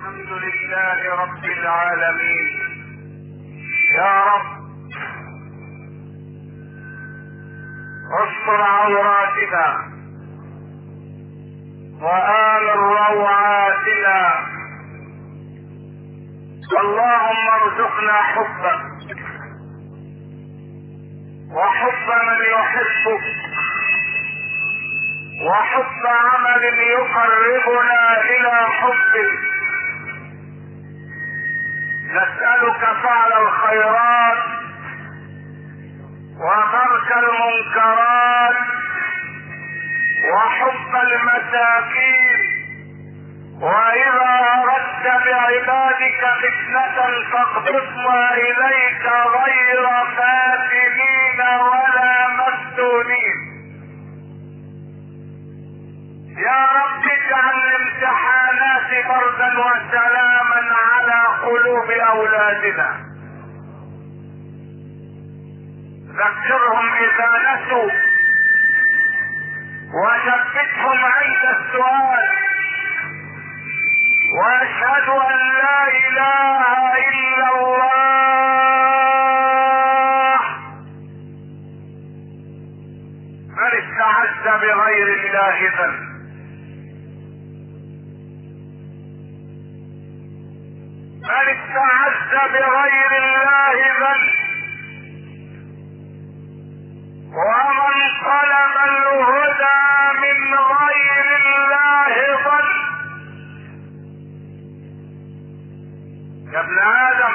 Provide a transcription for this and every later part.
الحمد لله رب العالمين. يا رب استر عوراتنا وآمن روعاتنا. اللهم ارزقنا حبك وحب من يحبك وحب عمل يقربنا الى حبك. نسألك فعل الخيرات وترك المنكرات وحب المساكين، واذا اردت بعبادك فتنة فاقبضنا اليك غير فاتنين ولا مفتونين. يا رب اجعل الامتحانات بردا وسلاما على قلوب اولادنا. ذكرهم اذا نسوا وثبتهم عند السؤال. واشهد ان لا اله الا الله. من استعز بغير الله ذل. من استعز بغير الله ذل. ومن طلب الهدى من غير الله ضل. يا ابن ادم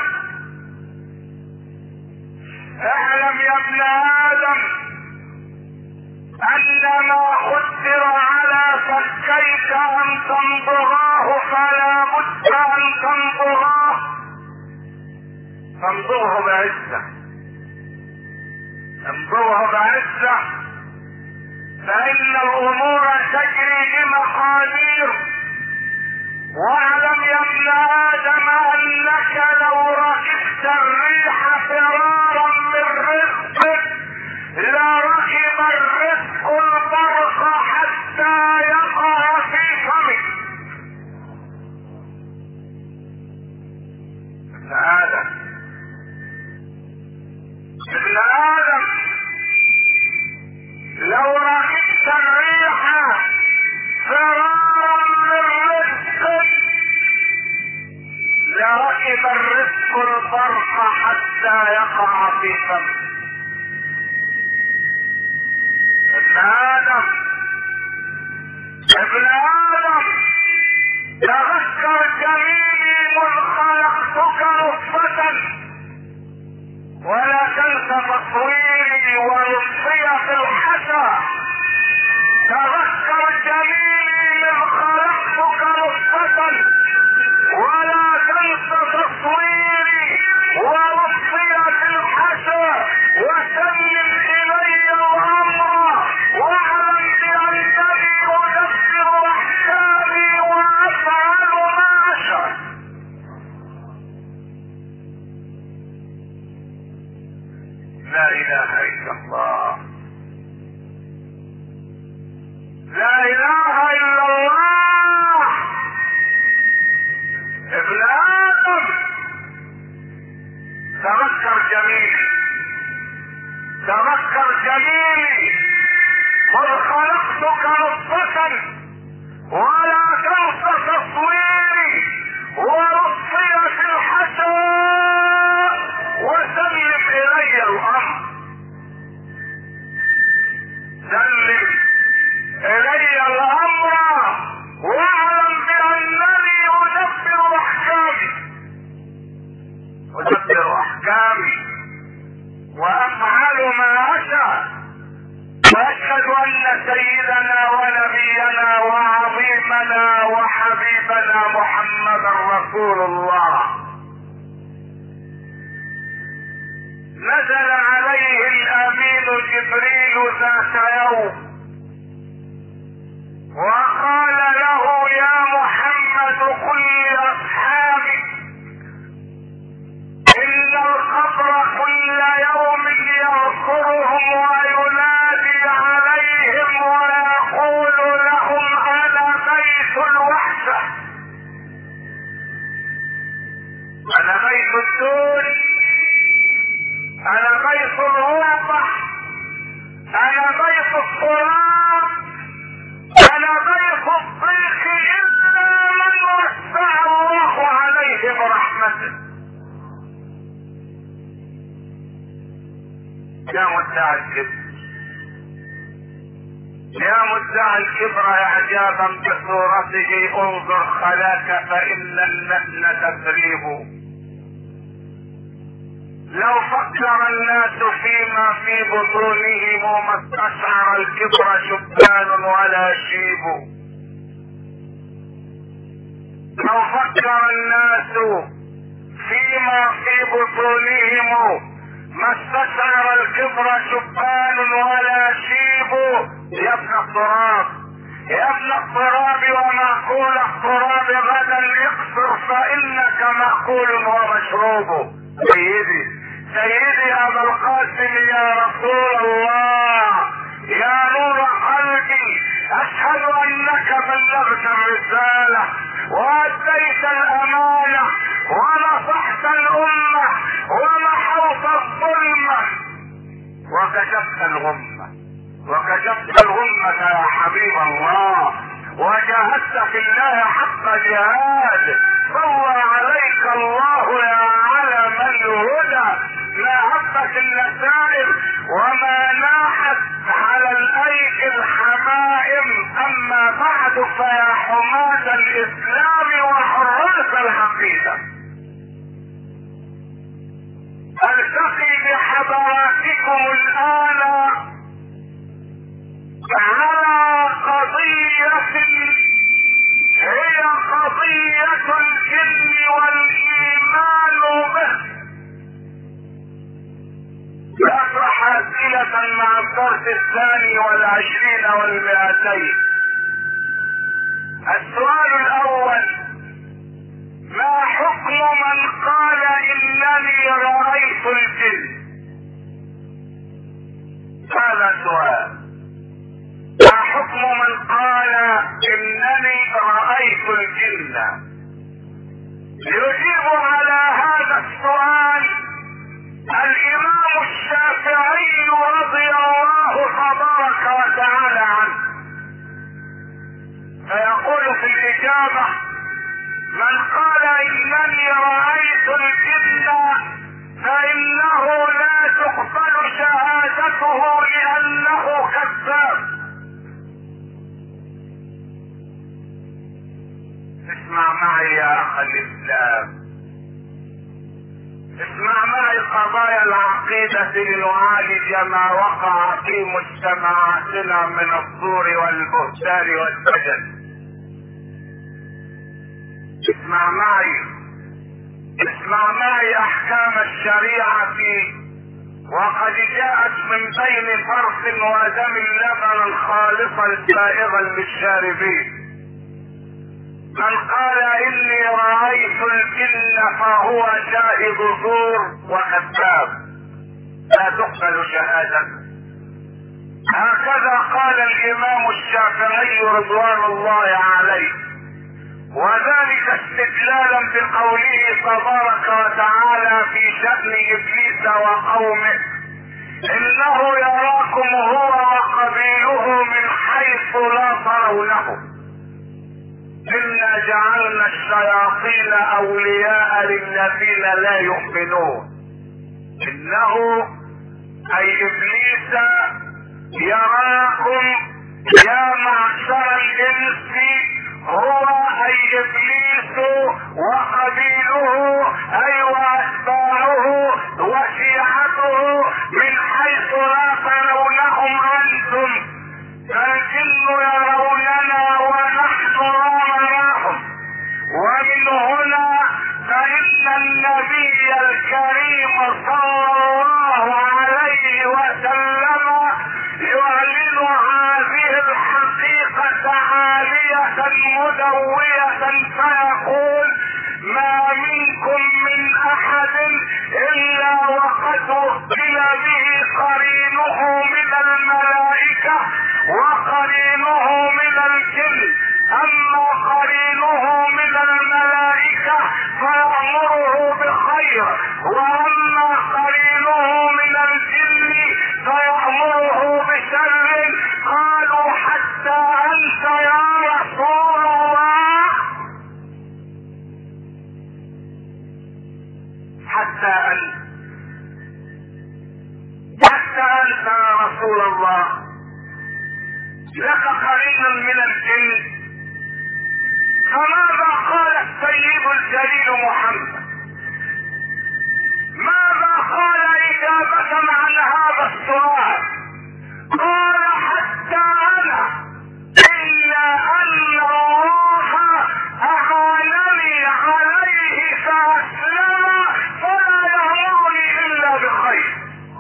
اعلم يا ابن ادم ان ما قدر على فكيك ان تمضغاه فلا بد ان تمضغاه. تمضغه بعزه، امضغه بعزه، فان الامور تجري بمقادير. واعلم يا ابن ادم انك لو ركبت الريح فرارا من رزقك لركب الرزق البرق حتى يقع في فمك. ابن ادم ابن ادم لو ركبت الريح فرارا من رزقك لركب الرزق البرق حتى يقع في فمك. ابن ادم ابن ادم تذكر جميلي مذ خلقتك نطفة ولا تنس تصويري ولطفي في الحسى. تذكر جميلي مذ خلقتك نطفة ولا تنس تصويري ولطفي في الحسى. وسلم الي الامر واعلم بانني ادبر احكامي وافعل ما اشاء. لا اله الا الله. لا اله الا الله. ابن ادم تذكر جميلي، تذكر جميلي قد خلقتك نطفة ولا تنس تصويري ولطفي في الحسى. وسلم الي الامر، سلم الي الامر واعلم بانني ادبر احكامي، ادبر احكامي وافعل ما اشاء. واشهد ان سيدنا ونبينا وعظيمنا وحبيبنا محمدا رسول الله نزل عليه الامين جبريل ذات يوم وقال له يا محمد قل لاصحابك ان القبر كل يوم يذكرهم وينادي عليهم ويقول لهم انا بيت الوحدة. السدود، انا غيث الرابح، انا غيث التراب، انا غيث الضيق الا من وسع الله عليه برحمته. يا مدعي الكبر، يا مدعي الكبر اعجابا بصورته، انظر خلاك فان النتن تسريب. لو فكر الناس فيما في بطونهم ما استشعر الكبر شبان ولا شيب. لو فكر الناس فيما في بطونهم ما استشعر الكبر شبان ولا شيب. يا ابن التراب، يا ابن التراب ومأكول التراب غدا اقصر فانك مأكول ومشروب. سيدي سيدي ابا القاسم يا رسول الله، يا نور قلبي، اشهد انك بلغت الرسالة واديت الامانة ونصحت الامة ومحوت الظلمة وكشفت الغمة، وكشفت الغمة يا حبيب الله، وجاهدت في الله حق جهاد. صلى عليك الله يا علم الهدى، ما هبت النسائم وما ناحت على الايك الحمائم. اما بعد فيا حماة الاسلام وحراس العقيدة، التقي بحضراتكم الان على قضية هي قضية الجن والإيمان به. أطرح أسئلة مع الدرس 22 و200. السؤال الأول: ما حكم من قال إنني رأيت الجن؟ هذا سؤال. ما حكم من قال انني رأيت الجن؟ يجيب على هذا السؤال الامام الشافعي رضي الله تبارك وتعالى عنه، فيقول في الاجابة: من قال انني رأيت الجن فانه لا تقبل شهادته لانه كذاب. اسمع معي يا اخ الاسلام، اسمع معي قضايا العقيدة لنعالج ما وقع في مجتمعاتنا من الزور والبهتان والسجن. اسمع معي، اسمع معي احكام الشريعة، وقد جاءت من بين فرث ودم لبنا خالصا سائغا للشاربين. من قال اني رأيت الجن فهو شاهد زور وكذاب، لا تقبل شهادته. هكذا قال الامام الشافعي رضوان الله عليه، وذلك استدلالا بقوله تبارك وتعالى في شأن ابليس وقومه: انه يراكم هو وقبيله من حيث لا ترونهم، إنا جعلنا الشياطين أولياء للذين لا يؤمنون. إنه أي إبليس يراكم يا معشر الإنس، هو أي إبليس وقبيله أي وأتباعه وشيعته من حيث لا ترونهم أنتم، فالجن يروننا ونحن لا نراهم. ومن هنا فإن النبي الكريم صلى الله عليه وسلم يعلن هذه الحقيقة عالية مدوية فيقول: ما منكم من احد الا وقد وكل به قرينه من الملائكة وقرينه من الجن. اما قرينه من الملائكة فيأمره بخير شيطان من الجن. فماذا قال السيد الجليل محمد؟ ماذا قال إجابة عن هذا السؤال؟ قال حتى أنا إلا أن الله أعانني عليه فأسلم فلا يأمرني إلا بخير.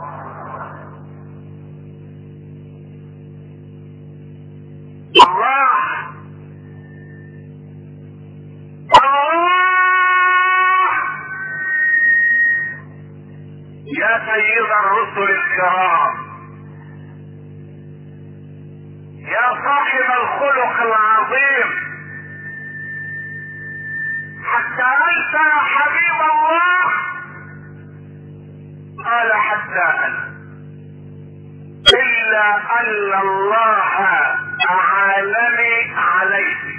الله يا سيد الرسل الكرام، يا صاحب الخلق العظيم، حتى انت يا حبيب الله. قال حتى انا الا ان الله اعانني عليه،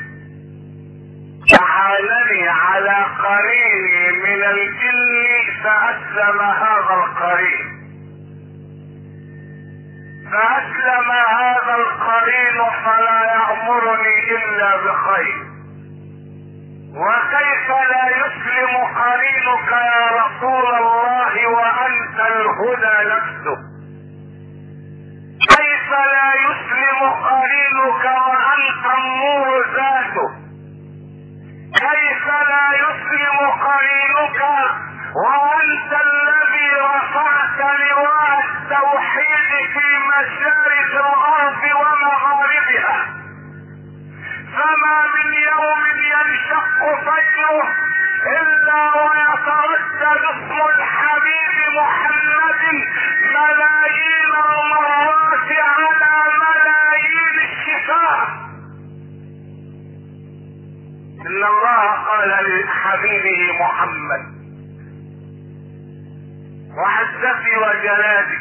أعانني على قريني من الجن فأسلم هذا القرين، فأسلم هذا القرين فلا يأمرني إلا بخير. وكيف لا يسلم قرينك يا رسول الله وأنت الهدى نفسه؟ كيف لا يسلم قرينك وأنت النور ذاته؟ كيف لا يسلم قرينك وانت الذي رفعت لواء التوحيد في مشارق الارض ومغاربها؟ فما من يوم ينشق فجره الا ويتردد اسم الحبيب محمد ملايين المرات على ملايين الشفاه. ان الله قال لحبيبه محمد: وعزتي وجلالي،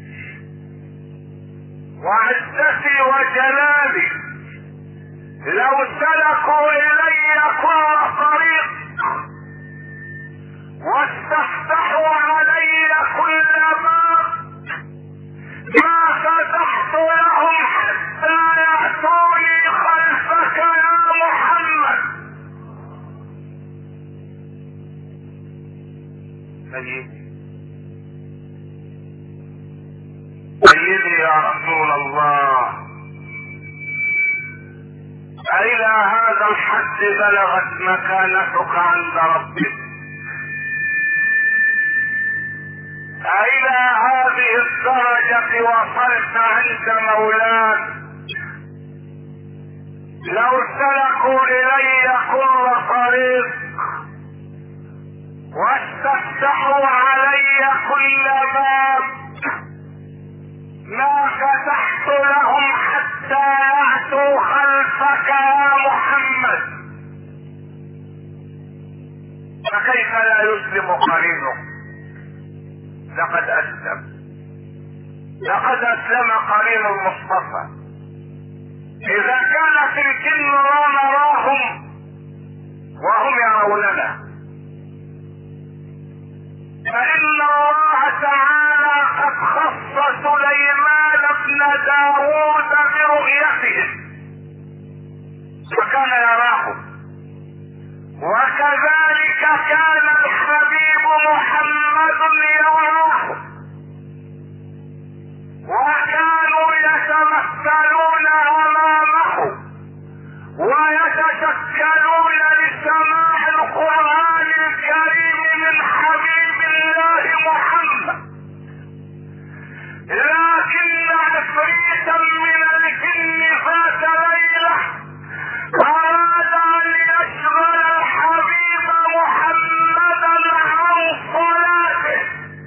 وعزتي وجلالي لو سلكوا الي كل طريق واستفتحوا علي كل باب ما فتحت لهم حتى يأتوني خلفك يا محمد. سيدي يا رسول الله، إلى هذا الحد بلغت مكانتك عند ربك؟ إلى هذه الدرجة وصلت عند مولاك؟ لو سلكوا إلي كل طريق واستفتحوا علي كل باب ما فتحت لهم حتى يأتوا خلفك يا محمد. فكيف لا يسلم قرينه؟ لقد أسلم قرين المصطفى. إذا كان في الجن لا نراهم وهم يروننا، فإن الله تعالى قد خص سليمان بن داود برؤيتهم وكان يراهم، وكذلك كان الحبيب محمد يراه، وكانوا يتمثلون أمامه ويتشكلون لسماع القرآن الكريم من حبيب الله محمد. لكن عفريتا من الجن فات ليلة أراد أن يشغل الحبيب محمدا عن صلاته.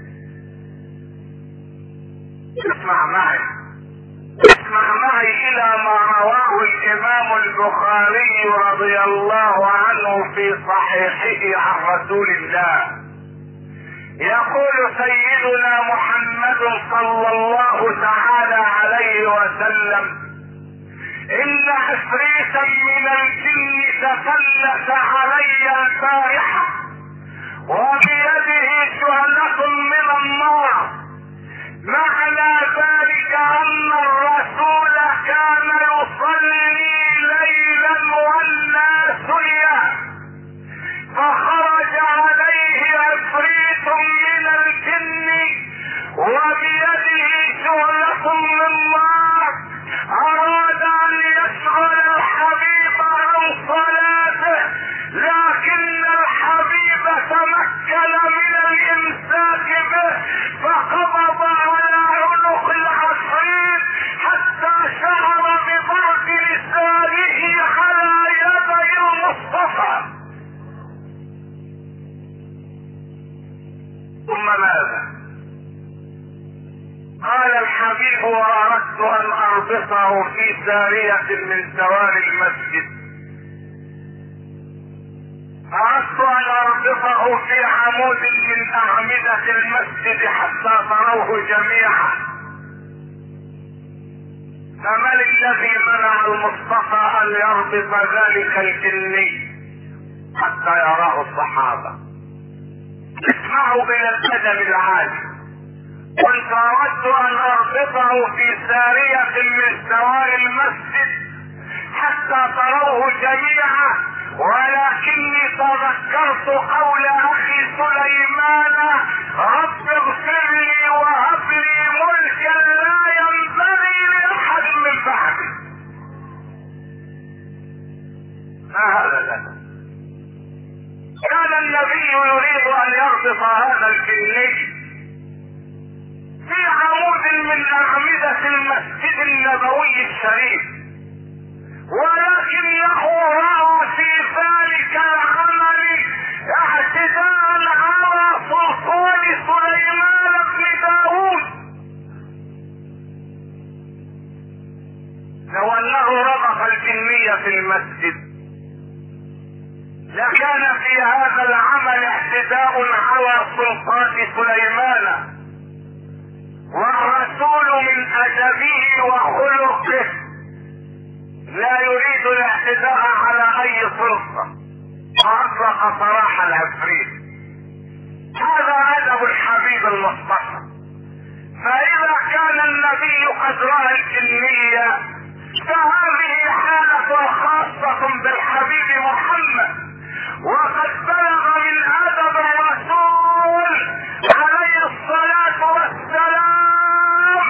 اسمع معي إلى ما رواه الإمام البخاري رضي الله عنه في صحيحه عن رسول الله. يقول سيدنا محمد صلى الله تعالى عليه وسلم: إن عفريتا من الجن تفلت علي البارحة وبيده شعلة من النار. معنى ذلك أن الرسول كان يصلي الحبيب واردت ان اربطه في سارية من سواري المسجد، اردت ان اربطه في عمود من اعمدة المسجد حتى تروه جميعا. فمن الذي منع المصطفى ان يربط ذلك الجني حتى يراه الصحابة؟ اسمعوا الى الادب العالي. كنت اردت ان اربطه في سارية من سواري المسجد حتى تروه جميعا، ولكني تذكرت قول اخي سليمان: رب اغفر لي وهب لي ملكا لا ينبغي لاحد من بعدي. ما هذا لنا؟ كان النبي يريد ان يربط هذا الجني في عمود من اعمدة المسجد النبوي الشريف، ولكنه رأى في ذلك العمل اعتداء على سلطان سليمان بن داود. لو انه ربط الجنية في المسجد لكان في هذا العمل اعتداء على سلطان سليمان، والرسول من ادبه وخلقه لا يريد الاعتداء على اي سلطة، واطلق سراح العفريت. هذا ادب الحبيب المصطفى. فاذا كان النبي قد راى الجنية فهذه حالة خاصة بالحبيب محمد، وقد بلغ من ادب الرسول عليه الصلاة والسلام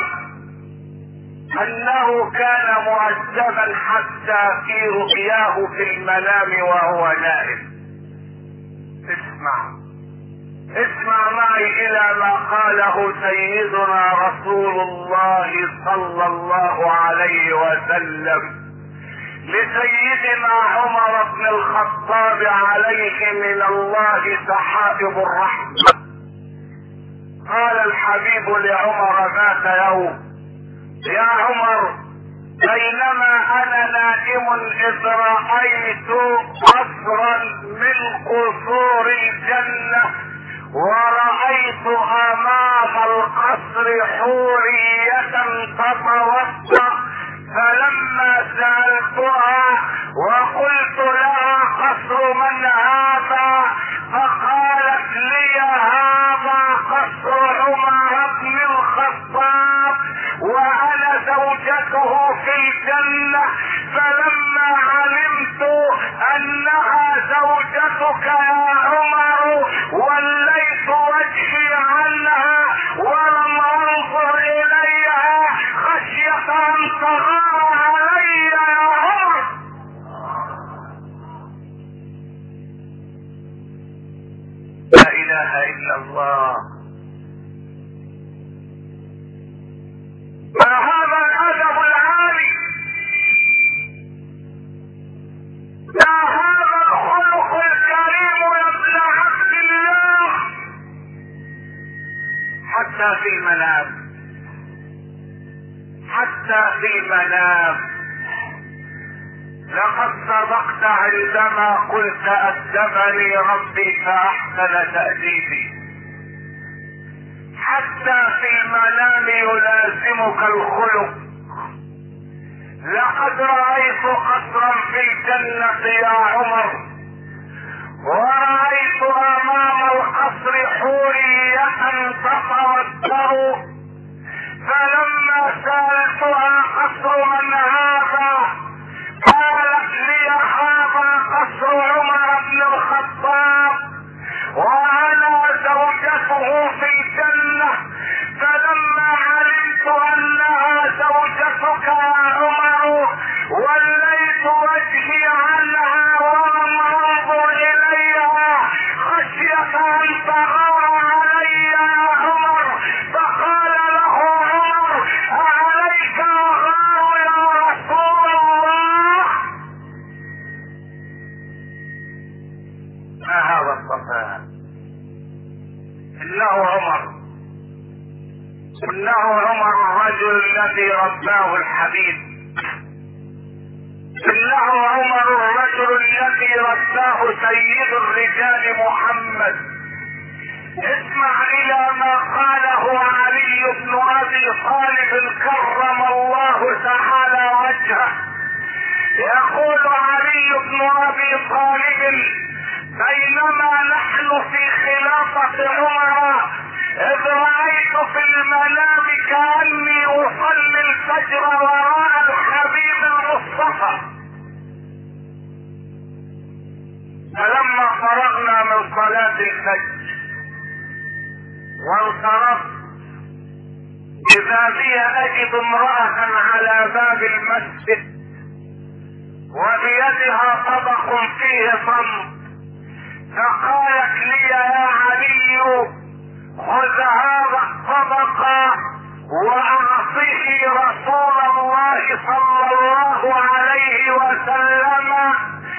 انه كان مؤدبا حتى في رؤياه في المنام وهو نائم. اسمع معي الى ما قاله سيدنا رسول الله صلى الله عليه وسلم لسيدنا عمر بن الخطاب عليه من الله سحائب الرحمة. قال الحبيب لعمر ذات يوم: يا عمر، بينما انا نائم اذ رأيت قصرا من قصور الجنة، ورأيت امام القصر حورية تتوضأ، فلما سألتها وقلت لها قصر من هذا فقالت لي هذا قصر عمر بن الخطاب وانا زوجته في الجنة. فلما علمت انها زوجتك يا عمر وليت وجهي عنها ولم انظر اليها خشية ان تغار علي يا عمر. لا اله الا الله. ما هذا الادب العالي؟ ما هذا الخلق الكريم يا ابن عبد الله؟ حتى في المنام لقد صدقت عندما قلت أدبني ربي فأحسن تأديبي. حتى في المنام يلازمك الخلق. لقد رأيت قصرا في الجنة يا عمر، ورأيت أمام القصر حورية تتوتر، فلما سألتها قصر من هذا قالت لي هذا قصر عمر بن الخطاب وانا زوجته في الجنة. فلما علمت انها زوجتك يا عمر وليت وجهي عنها ولم انظر اليها خشية ان تغار علي يا عمر. فقال له عمر: اعليك اغار يا رسول الله؟ ما هذا الصفاء؟ انه عمر انه عمر الرجل الذي رباه الحبيب، انه عمر الرجل الذي رباه سيد الرجال محمد. اسمع الى ما قاله علي بن ابي طالب كرم الله تعالى وجهه. يقول علي بن ابي طالب: بينما نحن في خلافة عمر اذ رأيت في المنام كأني اصلي الفجر وراء الحبيب المصطفى، فلما فرغنا من صلاة الفجر وانصرفت اذا بي اجد امرأة على باب المسجد وبيدها طبق فيه صمت، فقالت لي: يا علي خذ هذا الطبق واعطه رسول الله صلى الله عليه وسلم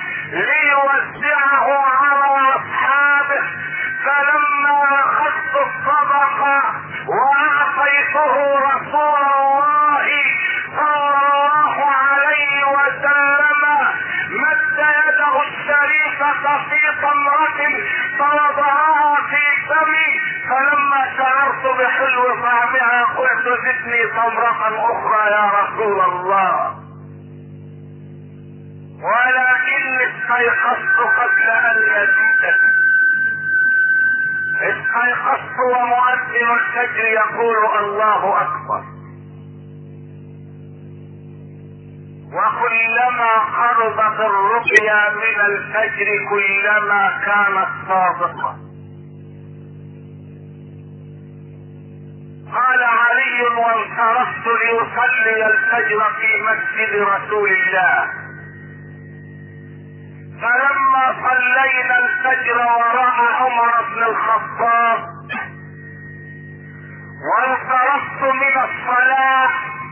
ليوزعه على اصحابه. فلما اخذت الطبق واعطيته رسول الله صلى الله عليه وسلم مد يده الشريفة في تمرة فوضعها في فمي، فلما شعرت بحلو طعمها قلت: زدني تمرة اخرى يا رسول الله. ولكني استيقظت قبل ان يزيدني، استيقظت ومؤذن الفجر يقول: الله اكبر. وكلما قربت الرقية من الفجر كلما كانت صادقة. قال علي: وانصرفت ليصلي الفجر في مسجد رسول الله، فلما صلينا الفجر وراء عمر بن الخطاب وانصرفت من الصلاة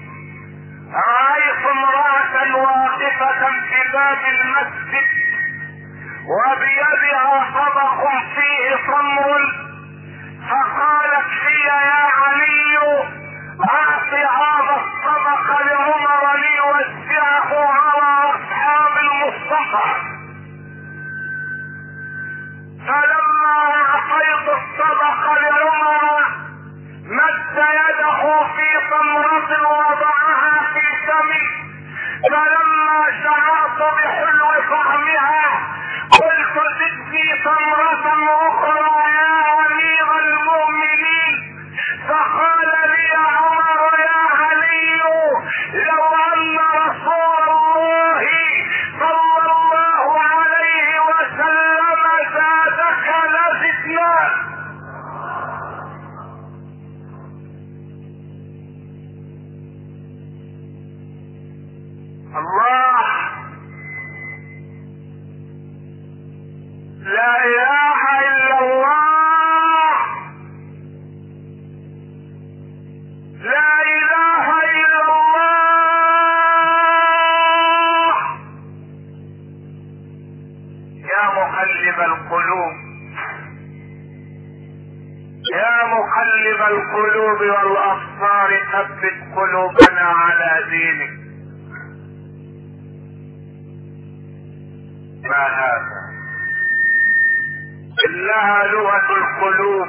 رأيت امرأة واقفة في باب المسجد وبيدها طبق فيه تمر، فقالت لي: يا علي اعط هذا الطبق لعمر ليوزعه على اصحاب المصطفى. فلما اعطيت الطبق لعمر مد يده في تمرة وضعها في فمي، فلما شعرت بحلو طعمها قلت: زدني تمرة اخرى يا امير المؤمنين. فقال لي عمر: يا علي لو ان رسول الله صلى الله عليه وسلم زادك لزدنا. الله، لا اله الا الله، لا اله الا الله. يا مقلب القلوب، يا مقلب القلوب والابصار ثبت قلوبنا على دينك. ما هذا؟ انها لغة القلوب،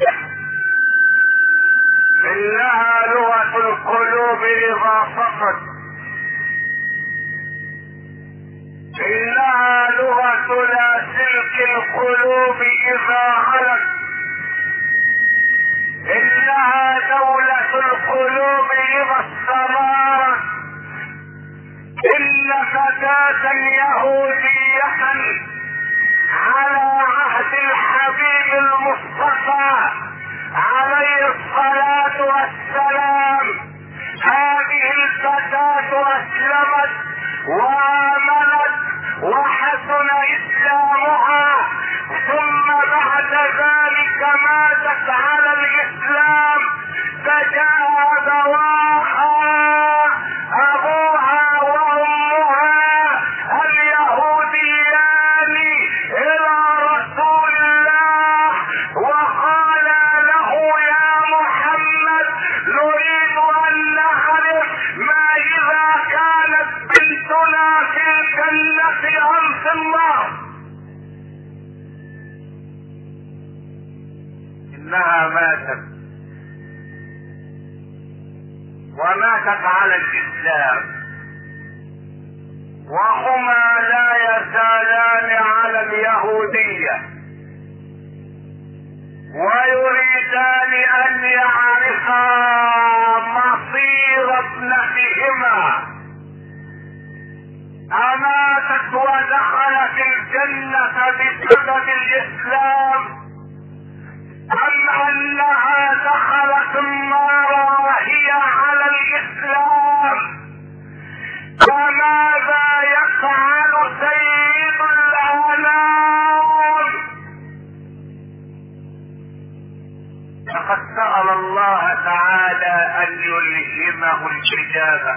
انها لغة القلوب اذا صفت، انها لغة لاسلك القلوب اذا علت، انها دولة القلوب اذا استمرت. ان فتاة يهودية على عهد الحبيب المصطفى عليه الصلاة والسلام، هذه الفتاة اسلمت وامنت وحسن اسلامها، ثم بعد ذلك ماتت على الاسلام، فجاء ابواها ابوها وامها اليهوديان الى رسول الله وقالا انها ماتت، وماتت على الاسلام، وهما لا يزالان على اليهودية، ويريدان ان يعرفا مصير ابنتهما، اماتت ودخلت الجنة بسبب الاسلام ام انها دخلت النار وهي على الاسلام. فماذا يفعل سيد الانام؟ لقد سأل الله تعالى ان يلهمه الاجابة،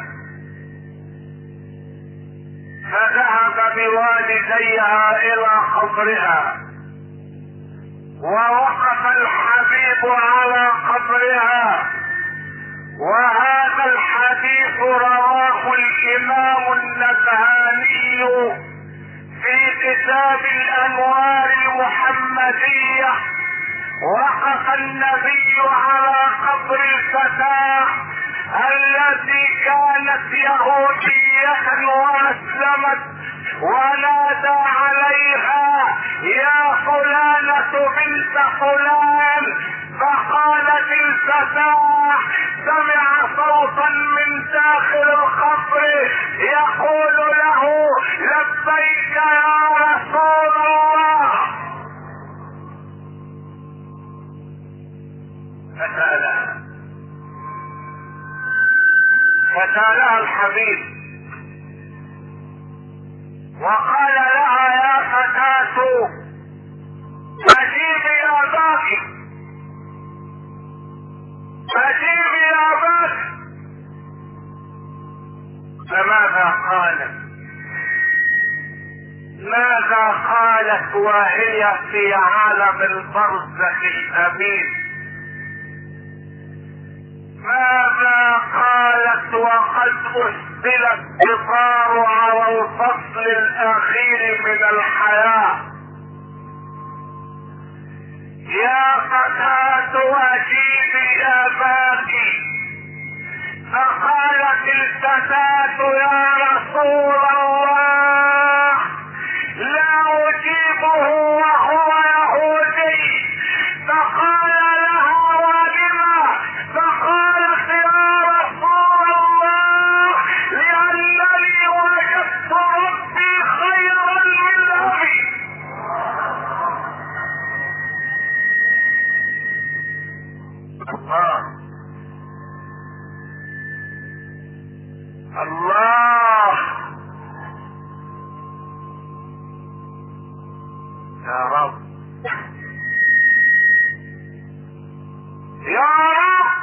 فذهب بوالديها الى قبرها، ووقف الحبيب على قبرها. وهذا الحديث رواه الامام النبهاني في كتاب الانوار المحمدية. وقف النبي على قبر الفتاة التي كانت يهودية واسلمت، ونادى عليها يا فلانة بنت فلان، فقالت الفتاة سمع صوتا من داخل القبر يقول له لبيك يا رسول الله. فسألها الحبيب وقال لها يا فتاة أجيبي أباك، أجيبي أباك. فماذا قالت؟ ماذا قالت وهي في عالم البرزخ الأمين؟ ماذا قالت وقد أسدل القطار على الفصل الأخير من الحياة؟ يا فتاة أجيبي أباك. فقالت الفتاة يا رسول الله لا أجيبه وهو يهودي. فقال لها ولما؟ فقالت يا رسول الله لأنني وجدت ربي خيرا من أبي. الله يا رب، يا رب،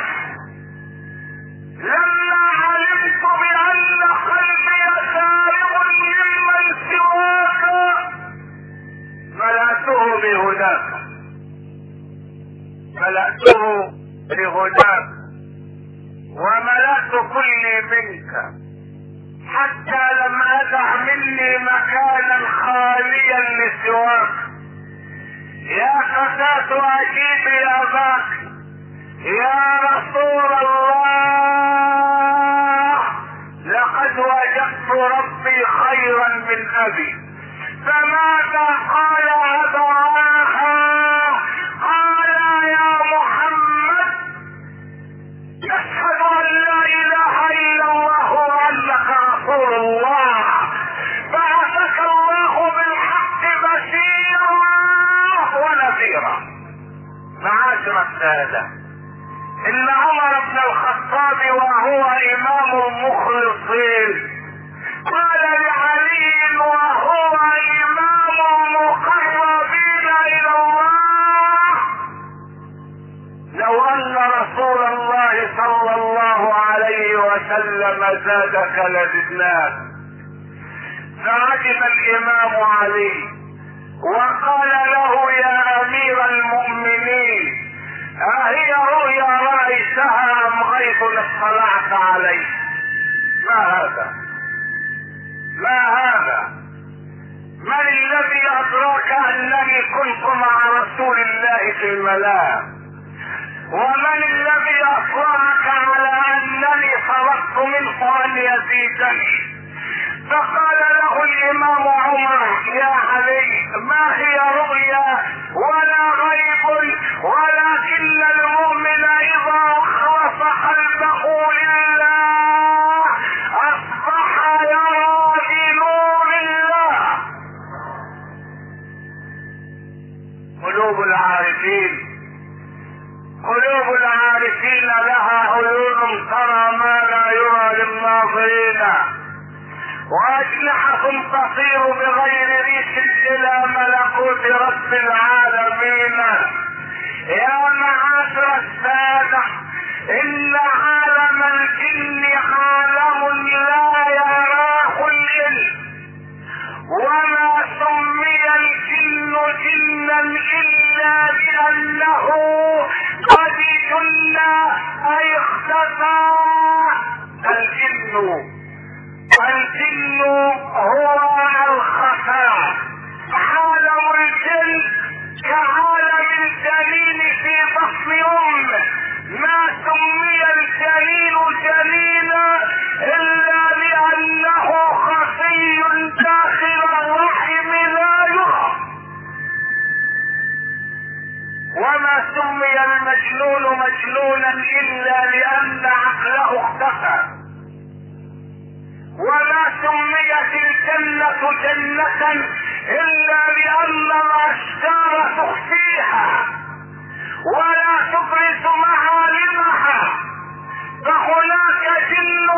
لما علمت بأن قلبي سارق ممن سواك ملأته بهداك، ملأته بهداك، وملأت كلي منك حتى لم أدع مني مكانا خاليا لسواك. يا فتاة أجيبي أباك. يا رسول الله لقد وجدت ربي خيرا من أبي. فماذا قال أبواها؟ قال يا محمد نشهد أن لا إله إلا الله وأنك رسول الله، بعثك الله بالحق بشيرا ونذيرا. معاشر السادة، إن عمر بن الخطاب وهو إمام المخلصين قال لعلي وهو إمام المقربين إلى الله لو أن رسول الله صلى الله عليه وسلم زادك لزدناك. فعجب الإمام علي وقال له يا أمير المؤمنين أهي رؤيا رأيتها أم غيث اطلعت عليه؟ ما هذا؟ ما هذا؟ من الذي ادراك انني كنت مع رسول الله في المنام؟ ومن الذي اطلعك على انني طلبت منه ان يزيدني؟ فقال له الامام عمر: يا علي، ما هي رؤيا ولا غيب، ولكن المؤمن اذا اخلص قلبه لله اصبح يرى بنور الله. قلوب العارفين لها عيون ترى ما لا يرى للناظرين، واجنحة تطير بغير ريش الى ملكوت رب العالمين. يا معاشر السادة، ان عالم الجن عالم لا يراه الانس، وما سمي الجن جنا الا لانه قد جن اي اختفى. الجن هو الخفاء. عالم الجن كعالم الجنين في بطن امه، ما سمي الجنين جنينا الا لانه خفي داخل الرحم لا يرى. وما سمي المجنون مجنونا الا لان عقله اختفى. وما سميت الجنة جنة الا لان الاشجار تخفيها ولا تبرز معالمها. فهناك جن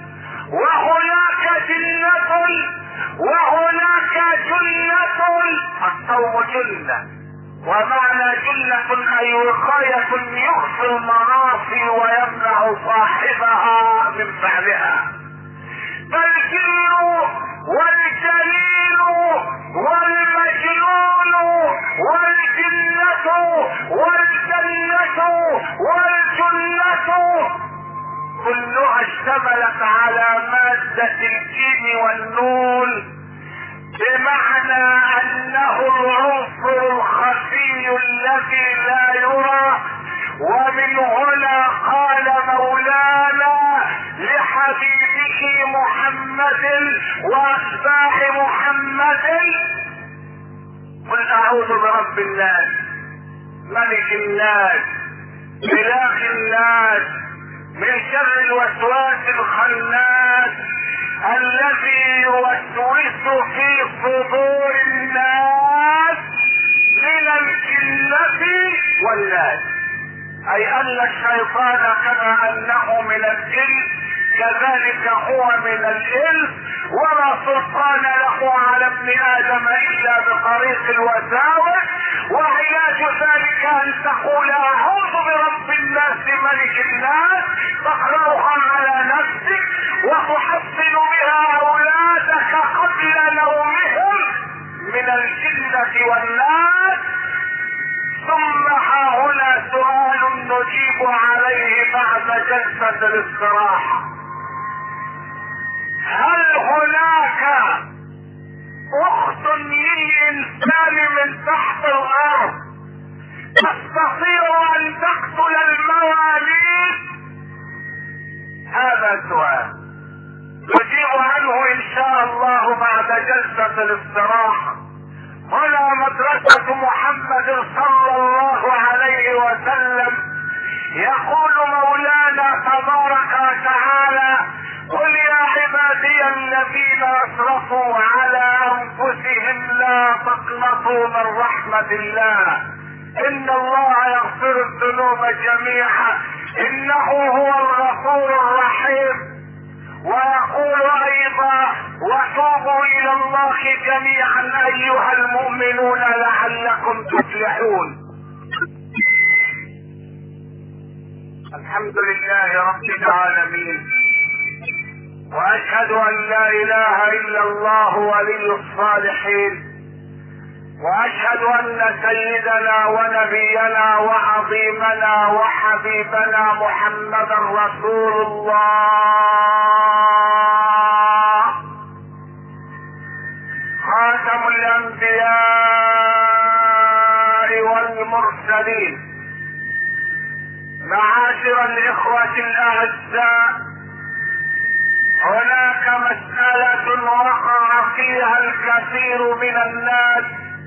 وهناك جنة وهناك جنة. الصوم جنة، ومعنى جنة اي وقاية يخفي المعاصي ويمنع صاحبها من فعلها. فالجن والجليل والمجنون والجنة والجنة والجنة كلها اشتملت على مادة الجيم والنون، بمعنى انه العنصر الخفي الذي لا يرى. ومن هنا قال مولانا لحبيبه محمد واتباع محمد: قل اعوذ برب الناس، ملك الناس، اله الناس، من شر الوسواس الخناس الذي يوسوس في صدور الناس من الجنة والناس. اي ان الشيطان كما انه من الجن كذلك هو من الانس، ولا سلطان له على ابن ادم الا بطريق الوساوس. وعلاج ذلك ان تقول اعوذ برب الناس ملك الناس، تقرأها على نفسك وتحصن بها اولادك قبل نومهم من الجنة والناس. ثم ها هنا سؤال نجيب عليه بعد جلسة الاستراحة: هل هناك اخت للانسان من تحت الارض تستطيع ان تقتل المواليد؟ هذا سؤال نجيب عنه ان شاء الله بعد جلسة الاستراحة. هنا مدرسة محمد صلى الله عليه وسلم. يقول مولانا تبارك وتعالى: قل يا عبادي الذين اسرفوا على انفسهم لا تقنطوا من رحمة الله ان الله يغفر الذنوب جميعا انه هو الغفور الرحيم. ويقول ايضا: وتوبوا الى الله جميعا ايها المؤمنون لعلكم تفلحون. الحمد لله رب العالمين، واشهد ان لا اله الا الله ولي الصالحين، واشهد ان سيدنا ونبينا وعظيمنا وحبيبنا محمدا رسول الله خاتم الانبياء والمرسلين. معاشر الاخوة الاعزاء، هناك مسألة وقع فيها الكثير من الناس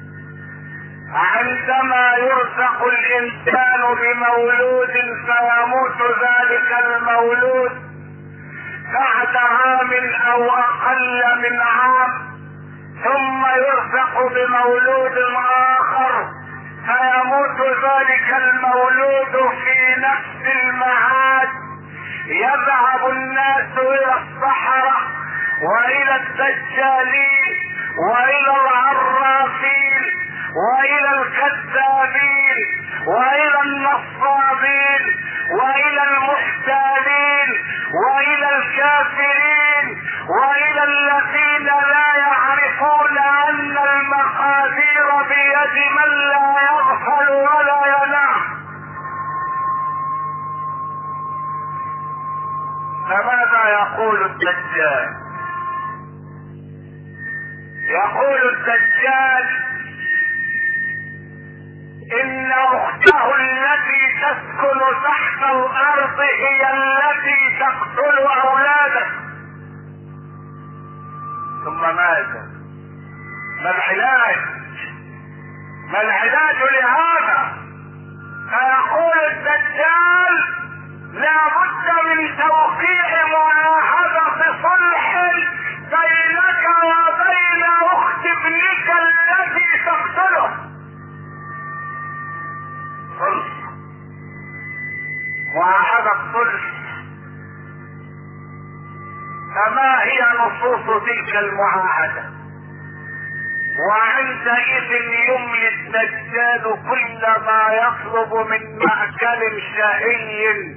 عندما يرزق الانسان بمولود فيموت ذلك المولود بعد عام او اقل من عام، ثم يرزق بمولود اخر فيموت ذلك المولود في نفس الميعاد. يذهب الناس الى الصحراء والى الدجالين والى العرافين والى الكذابين والى النصابين والى المحتالين والى الكافرين والى الذين لا يعرفون ان المقادير بيد من لا يغفل ولا ينام. فماذا يقول الدجال؟ يقول الدجال ان اخته التي تسكن تحت الارض هي التي تقتل اولاده. ثم ماذا؟ ما العلاج؟ ما العلاج لهذا؟ فيقول الدجال لا بد من توقيع معاهدة صلح بينك وبين اخت ابنك التي تقتله. صلح، معاهدة صلح. فما هي نصوص تلك المعاهدة؟ وعندئذ يملي الدجال كل ما يطلب من مأكل شهي،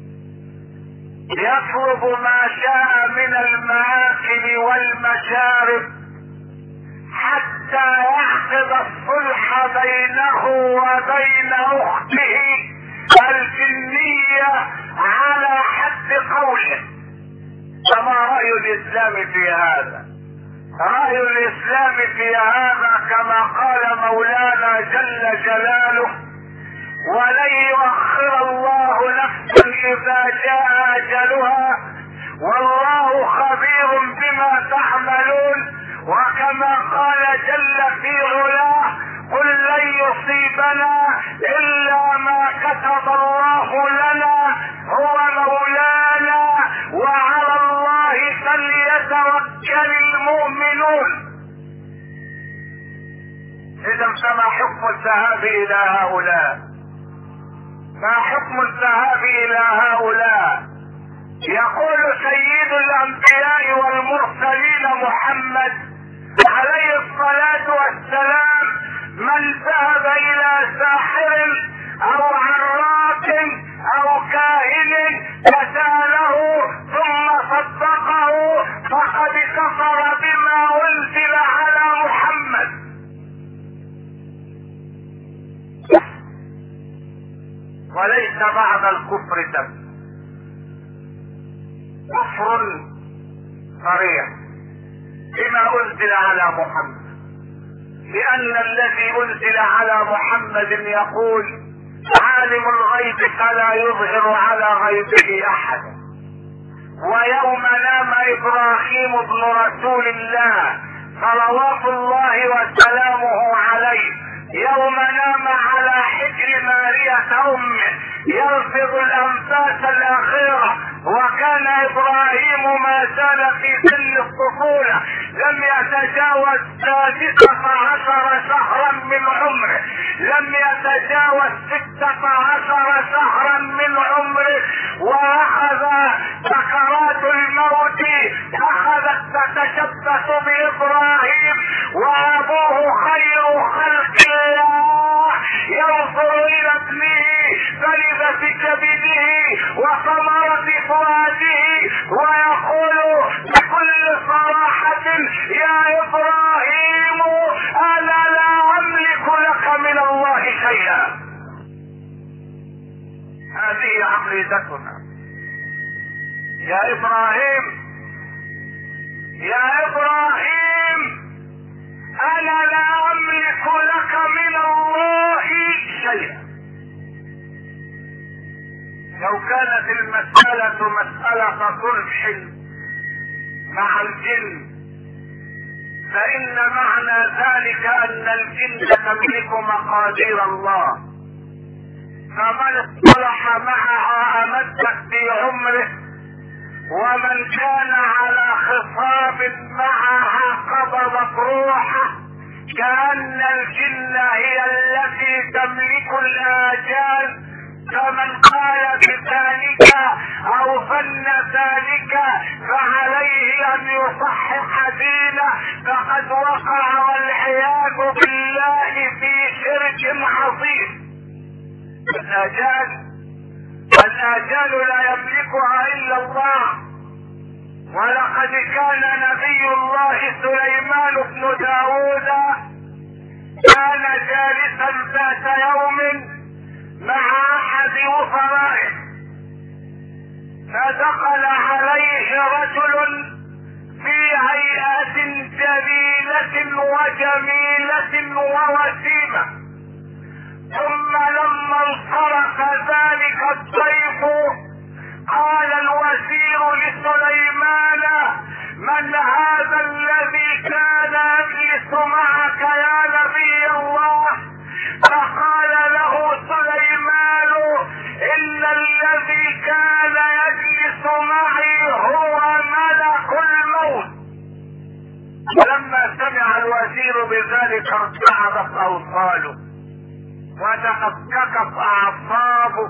يطلب ما شاء من المآكل والمشارب حتى يعقد الصلح بينه وبين اخته الجنية على حد قوله. فما رأي الاسلام في هذا؟ رأي الاسلام في هذا كما قال مولانا جل جلاله: ولن يؤخر الله نفسا اذا جاء اجلها والله خبير بما تعملون. وكما قال جل في علاه: قل لن يصيبنا الا ما كتب الله لنا هو مولانا وعلى الله فليتوكل المؤمنون. اذا فما حكم الذهاب الى هؤلاء؟ ما حكم الذهاب الى هؤلاء؟ يقول سيد الانبياء والمرسلين محمد عليه الصلاة والسلام: من ذهب الى ساحر او عراف او كاهن فسأله ثم صدقه فقد كفر بما انزل على محمد. وليس بعد الكفر ذنب، كفر صريح بما انزل على محمد، لان الذي انزل على محمد يقول: عالم الغيب فلا يظهر على غيبه احدا. ويوم نام ابراهيم ابن رسول الله صلوات الله وسلامه عليه، يوم نام على حجر مارية امه يلفظ الانفاس الاخيرة، وكان ابراهيم ما زال في سن الطفولة، لم يتجاوز 16 شهرا من عمره، لم يتجاوز 16 شهرا من عمره، واخذ سكرات الموت اخذت تتشبث بابراهيم، وابوه خير خلق الله ينظر الى ابنه بلغة كبده وثمرة فؤاده ويقول بكل صراحة: يا ابراهيم انا لا املك لك من الله شيئا. هذه عقيدتنا. يا ابراهيم، يا ابراهيم، انا لا املك لك من الله شيئا. لو كانت المسألة مسألة صلح مع الجن فإن معنى ذلك أن الجن تملك مقادير الله، فمن اصطلح معها أمدت في عمره، ومن كان على خصاب معها قبضت روحه، كأن الجن هي التي تملك الآجال. فمن قال بذلك او ظن ذلك فعليه ان يصحح دينه، فقد وقع والعياذ بالله في شرك عظيم. الآجال لا يملكها الا الله. ولقد كان نبي الله سليمان بن داود كان جالسا ذات يوم مع احد وزرائه، فدخل عليه رجل في هيئة جليلة وجميلة ووسيمة. ثم لما انصرف ذلك الضيف قال الوزير لسليمان: من هذا الذي كان يجلس معك يا نبي الله؟ فقال له سليمان: ان الذي كان يجلس معي هو ملك الموت. ولما سمع الوزير بذلك ارتعبت اوصاله وتفككت اعصابه،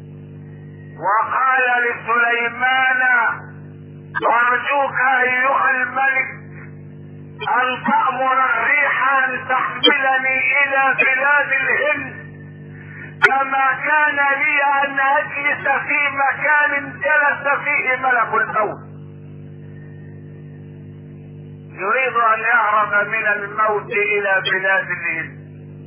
وقال لسليمان: ارجوك ايها الملك ان تأمر الريح ان تحملني الى بلاد الهند، كما كان لي ان اجلس في مكان جلس فيه ملك الموت. يريد ان يهرب من الموت الى بلاد الهند،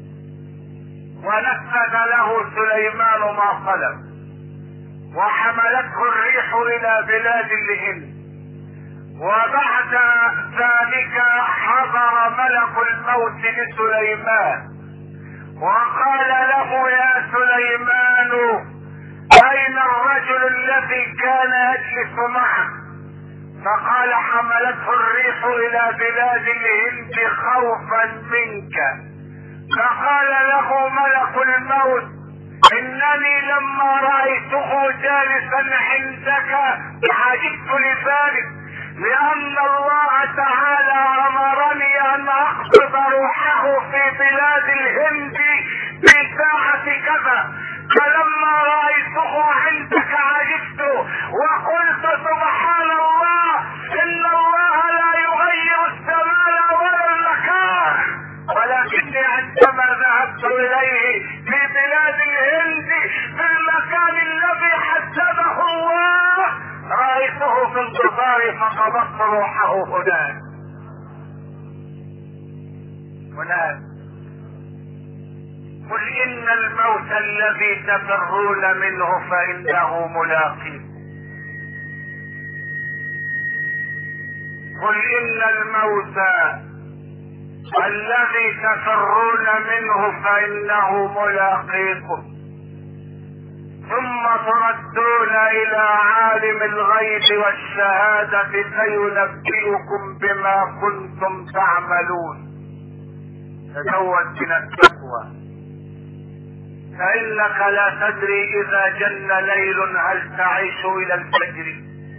ونفذ له سليمان ما طلب، وحملته الريح الى بلاد الهند. وبعد ذلك حضر ملك الموت لسليمان وقال له: يا سليمان، اين الرجل الذي كان يجلس معك؟ فقال: حملته الريح الى بلاد الهند خوفا منك. فقال له ملك الموت: انني لما رأيته جالسا عندك عجبت لذلك، لان الله تعالى امرني ان اقبض روحه في بلاد الهند في ساعة كذا، فلما رأيته عندك عجبت وقلت: سبحان الله، ان الله لا يغير الزمان ولا المكان. ولكني عندما ذهبت اليه في بلاد الهند في المكان الذي حدده الله رأيته في انتظاري فقبضت روحه هناك. قل ان الموت الذي تفرون منه فانه ملاقيكم. قل ان الموت الذي تفرون منه فانه ملاقيكم، ثم تردون الى عالم الغيب والشهادة فينبئكم بما كنتم تعملون. تزود من التقوى، فانك لا تدري اذا جن ليل هل تعيش الى الفجر.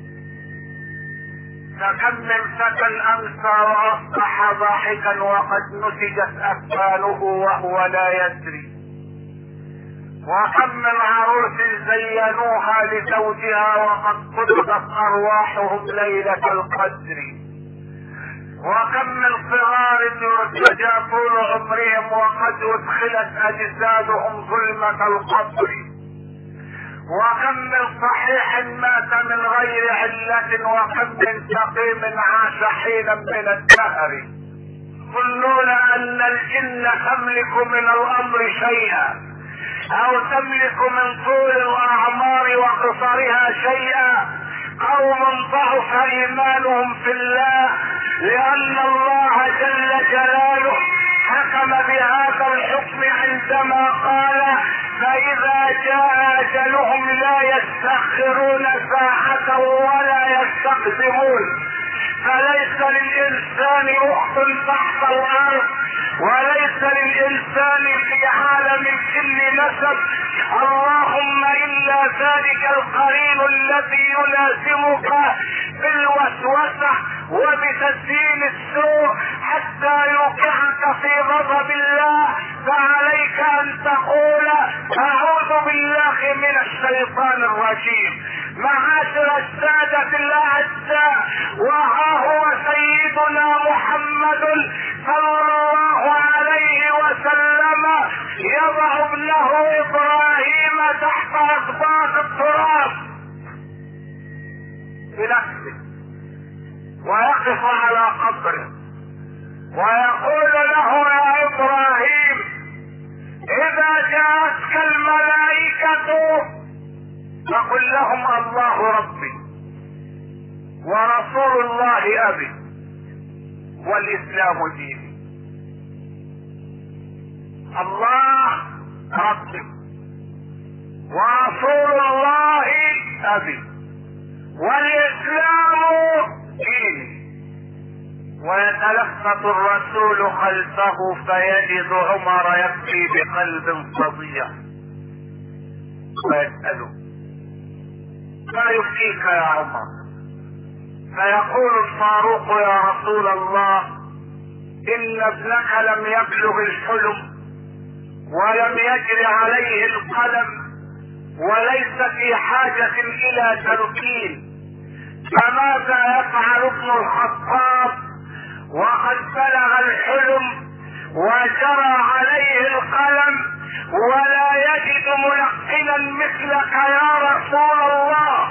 فكم من فتى امسى واصبح ضاحكا وقد نسجت اكفانه وهو لا يدري. وكم من عروس زينوها لزوجها وقد قبضت ارواحهم ليلة القدر. وكم من صغار يرتجى طول عمرهم وقد ادخلت اجسادهم ظلمة القبر. وكم من صحيح مات من غير علة، وكم من سقيم عاش حينا من الدهر. يظنون ان الجن تملك من الامر شيئا، او تملك من طول الاعمار وقصرها شيئا. قوم ضعف ايمانهم في الله، لان الله جل جلاله حكم بهذا الحكم عندما قال: فاذا جاء اجلهم لا يستأخرون ساعة ولا يستقدمون. فليس للانسان اخت تحت الارض، وليس للانسان في عالم الجن نسب، اللهم الا ذلك القرين الذي يلازمك بالوسوسة وبتزيين السوء حتى يوقعك في غضب الله. فعليك ان تقول: اعوذ بالله من الشيطان الرجيم. معاشر السادة الاعزاء، وها هو سيدنا محمد صلى الله عليه وسلم يضع ابنه ابراهيم تحت اطباق التراب بنفسه، ويقف على قبره ويقول له: يا ابراهيم، اذا جاءتك الملائكة فقل لهم: الله ربي ورسول الله ابي والاسلام ديني. الله ربي ورسول الله ابي والاسلام ديني. ويتلفت الرسول خلفه فيجد عمر يبكي بقلب فظيع ويسأله: ما يبكيك يا عمر؟ فيقول الفاروق: يا رسول الله، ان ابنك لم يبلغ الحلم ولم يجر عليه القلم وليس في حاجة الى تلقين، فماذا يفعل ابن الخطاب وقد بلغ الحلم وجرى عليه القلم ولا يجد ملقنا مثلك يا رسول الله؟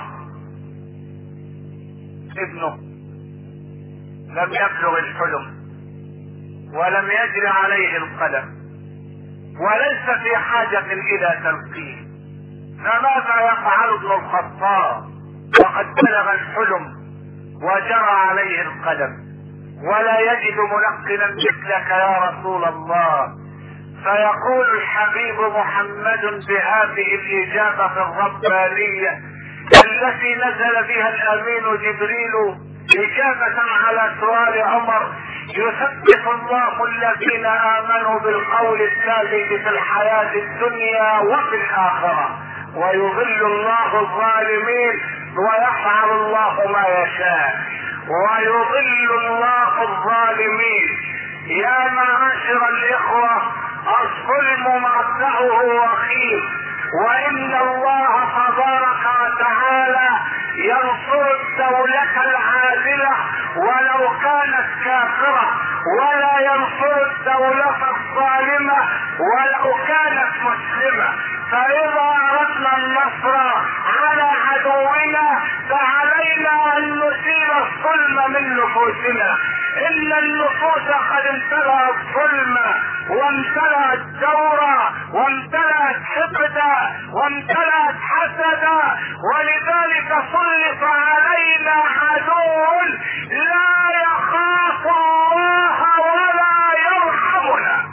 ابنه لم يبلغ الحلم ولم يجر عليه القلم وليس في حاجة الى تلقين، فماذا يفعل ابن الخطاب وقد بلغ الحلم وجرى عليه القلم ولا يجد ملقنا مثلك يا رسول الله؟ فيقول الحبيب محمد بهذه الإجابة الربانية التي نزل بها الأمين جبريل إجابة على سؤال عمر: يثبت الله الذين آمنوا بالقول الثابت في الحياة الدنيا وفي الآخرة، ويضل الله الظالمين ويفعل الله ما يشاء. ويضل الله الظالمين. يا معاشر الإخوة، الظلم مبدأه وخيم، وإن الله تبارك وتعالى ينصر الدولة العادلة ولو كانت كافرة، ولا ينصر الدولة الظالمة ولو كانت مسلمة. فإذا أردنا النصر على عدونا فعلينا أن نزيل الظلم من نفوسنا. إن النفوس قد امتلأت ظلما وامتلأت جورا وامتلأت حقدا وامتلأت حسدا، ولذلك سلط علينا عدو لا يخاف الله ولا يرحمنا.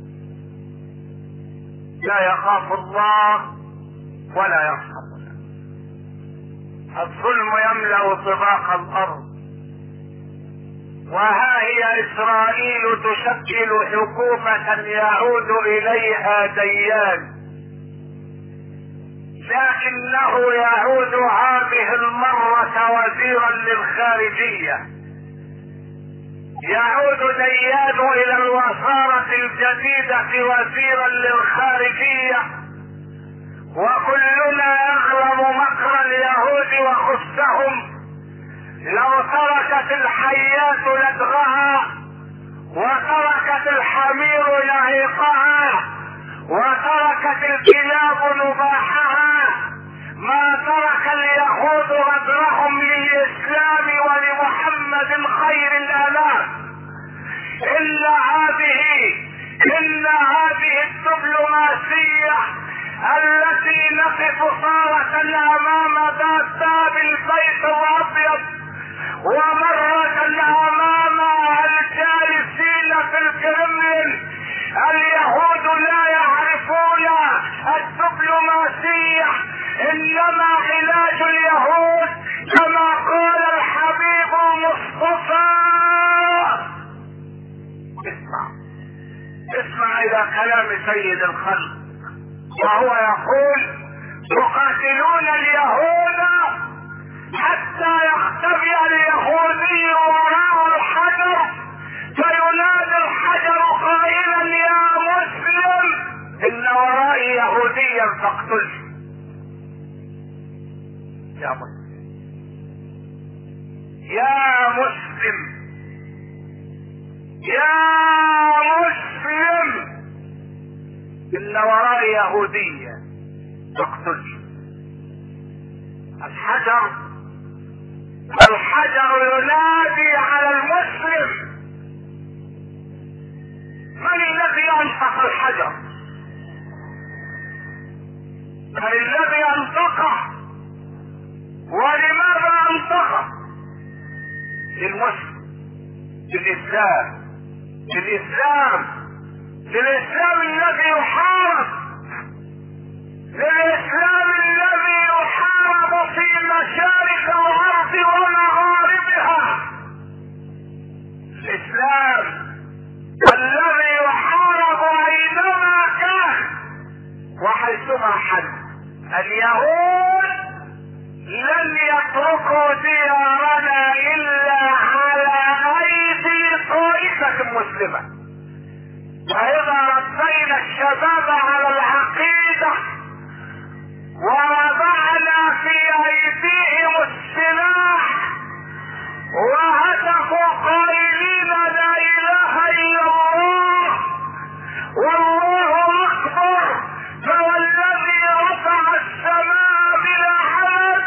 لا يخاف الله ولا يرحمنا. الظلم يملأ طباق الأرض، وها هي إسرائيل تشكل حكومة يعود إليها ديان، لكنه يعود هذه المرة وزيرا للخارجية. يعود ديان إلى الوزارة الجديدة وزيرا للخارجية. وكلنا يعلم مكر اليهود وخبثهم. لو تركت الحيات لدغها وتركت الحمير نعيقها وتركت الكلاب نباحها ما ترك اليهود غدرهم للإسلام ولمحمد خير الآلاف. إن هذه الدبلوماسية التي الذي نقف صارة امام باب البيت الابيض، ومرة امام الجالسين في الكرملين. اليهود لا يعرفون الدبلوماسية، انما علاج اليهود كما قال الحبيب مصطفى. اسمع الى كلام سيد الخلق، وهو يقول: يقاتلون اليهود حتى يختفي اليهودي وراء الحجر، فينادي الحجر قائلا: يا مسلم ان ورائي يهوديا فاقتله. يا مسلم، يا مسلم، يا مسلم ان ورائي يهوديا فاقتله. الحجر ينادي على المسلم. من الذي انطق الحجر؟ من الذي انطقه؟ ولماذا انطقه؟ للمسلم، للاسلام، للاسلام الذي يحارب، للاسلام الذي يحارب في مشارق الارض ومغاربها، الاسلام الذي يحارب اينما كان وحيثما حل. اليهود لن يتركوا ديارنا الا على ايدي طائفة مسلمة. واذا ربينا الشباب على العقيدة ووضعنا في ايديهم السلاح وهتفوا قائلين: لا اله الا الله والله اكبر، فوالذي رفع السماء بلا عمد،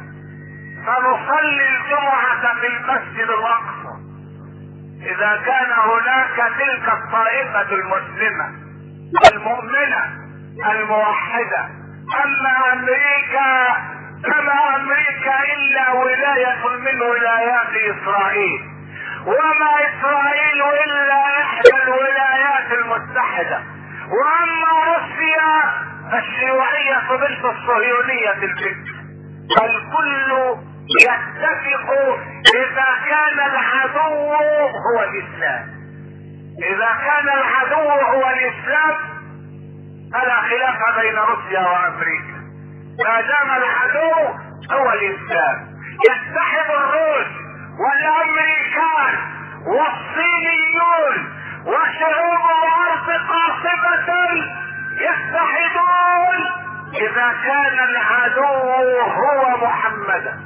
فنصلي الجمعة في المسجد الاقصى. اذا كان هناك تلك الطائفة المسلمة المؤمنة الموحدة. اما امريكا كما امريكا الا ولاية من ولايات اسرائيل، وما اسرائيل الا احدى الولايات المتحدة. واما روسيا فالشيوعية بنت الصهيونية البنت. الكل يتفق اذا كان العدو هو الاسلام. اذا كان العدو هو الاسلام فلا خلاف بين روسيا وامريكا. ما دام العدو هو الاسلام يتحد الروس والامريكان والصينيون وشعوب الارض قاصفة يتحدون اذا كان العدو هو محمدا.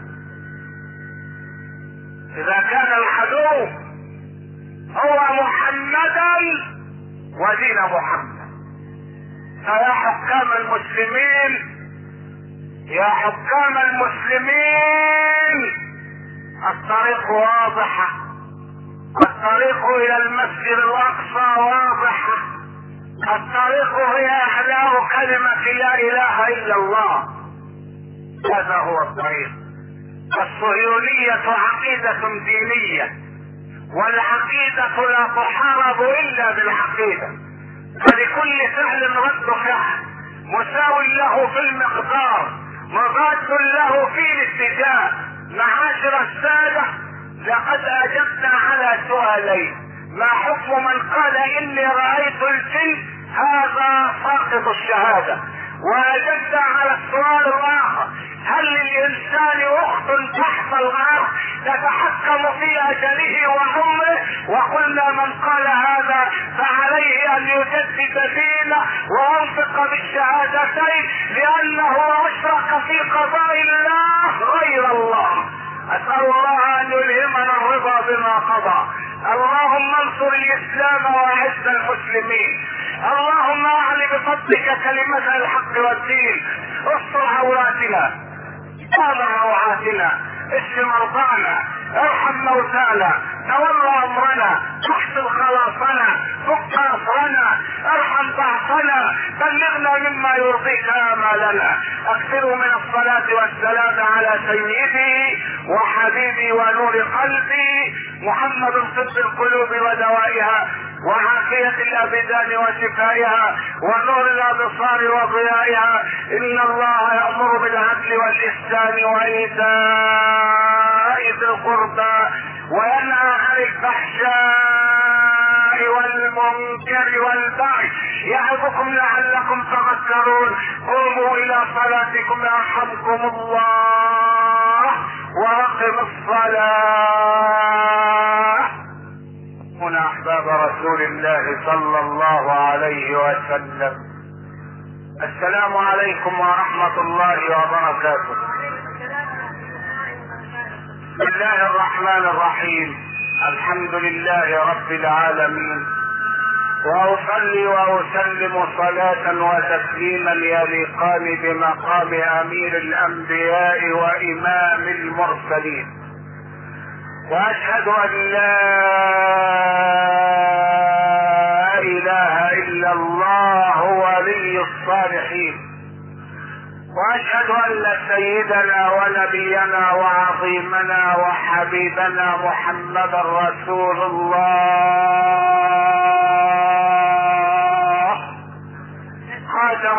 اذا كان العدو هو محمدا ودين محمد. فيا حكام المسلمين، يا حكام المسلمين، الطريق واضحة، الطريق الى المسجد الاقصى واضحة، الطريق هي اعلاء كلمة لا اله الا الله. هذا هو الطريق. الصهيونية عقيدة دينية، والعقيدة لا تحارب الا بالعقيدة. فلكل فعل رد فعل مساو له في المقدار مضاد له في الاتجاه. معاشر السادة، لقد اجبنا على سؤالين: ما حكم من قال اني رأيت الجن؟ هذا ساقط الشهادة. واجبنا على السؤال الاخر: هل للانسان اخت تحت الارض تتحكم في اجله وعمره؟ وقلنا من قال هذا فعليه ان يجدد دينه وينطق بالشهادتين، لانه اشرك في قضاء الله غير الله. اسال الله ان يلهمنا الرضا بما قضى. اللهم انصر الاسلام واعز المسلمين. اللهم اعل بفضلك كلمة الحق والدين. استر عوراتنا، امن روعاتنا، اشف مرضانا، ارحم موتانا، تولى امرنا، احسن خلاصنا، فك اسرنا، ارحم ضعفنا، بلغنا مما يرضيك امالنا. اكثروا من الصلاة والسلام على سيدي وحبيبي ونور قلبي محمد، طب القلوب ودوائها، وعافية الابدان وشفائها، ونور الابصار وضيائها. ان الله يأمر بالعدل والاحسان وايتاء ذي القربى وينهى عن الفحشاء والمنكر والبغي يعظكم لعلكم تذكرون. قوموا الى صلاتكم يرحمكم الله واقم الصلاة. هنا احباب رسول الله صلى الله عليه وسلم، السلام عليكم ورحمة الله وبركاته. بسم الله الرحمن الرحيم، الحمد لله رب العالمين، واصلي واسلم صلاة وتسليما يليقان بمقام امير الانبياء وامام المرسلين، واشهد ان لا اله الا الله ولي الصالحين، واشهد ان سيدنا ونبينا وعظيمنا وحبيبنا محمدا رسول الله خاتم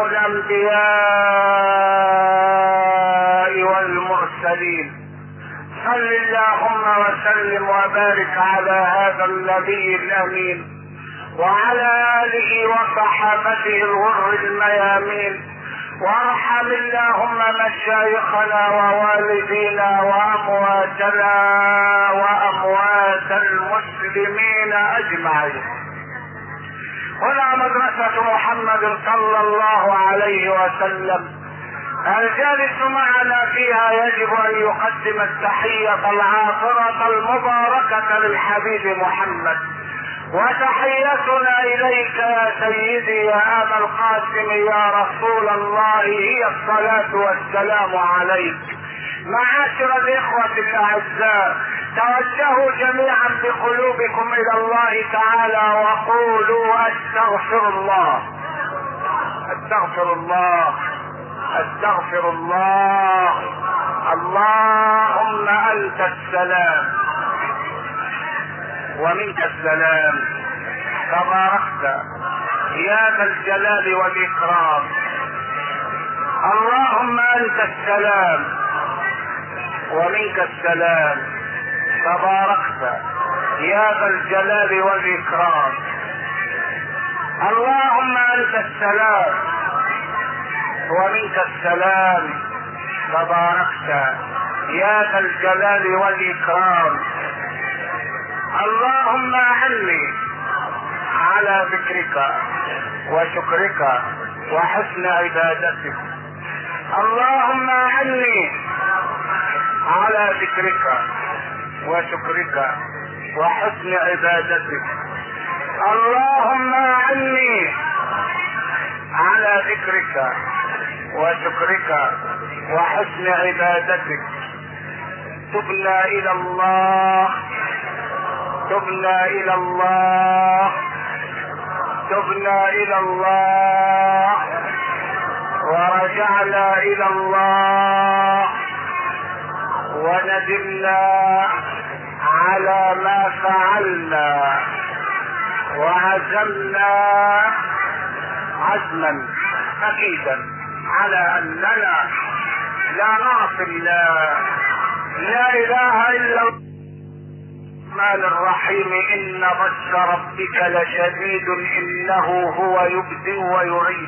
الانبياء والمرسلين. صل اللهم وسلم وبارك على هذا النبي الامين وعلى اله وصحابته الغر الميامين، وارحم اللهم مشايخنا ووالدينا وامواتنا واموات المسلمين اجمعين. هنا مدرسة محمد صلى الله عليه وسلم، الجالس معنا فيها يجب ان يقدم التحية العاطرة المباركة للحبيب محمد، وتحيتنا اليك يا سيدي يا ابا القاسم يا رسول الله هي الصلاة والسلام عليك. معاشر الاخوة الاعزاء، توجهوا جميعا بقلوبكم الى الله تعالى وقولوا استغفر الله استغفر الله استغفر الله. اللهم انت السلام ومنك السلام، تباركت يا ذا الجلال والاكرام. اللهم انت السلام ومنك السلام، تباركت يا ذا الجلال والاكرام. اللهم انت السلام ومنك السلام، تباركت يا ذا الجلال والاكرام. اللهم اعني على ذكرك وشكرك وحسن عبادتك. اللهم اعني على ذكرك وشكرك وحسن عبادتك. اللهم اعني على ذكرك وشكرك وحسن عبادتك. تبنا الى الله تبنا الى الله تبنا الى الله ورجعنا الى الله، وندمنا على ما فعلنا، وعزمنا عزما اكيدا على اننا لا نعصي الله. لا اله الا الله الرحمن الرحيم. ان بطش ربك لشديد انه هو يبدئ ويعيد،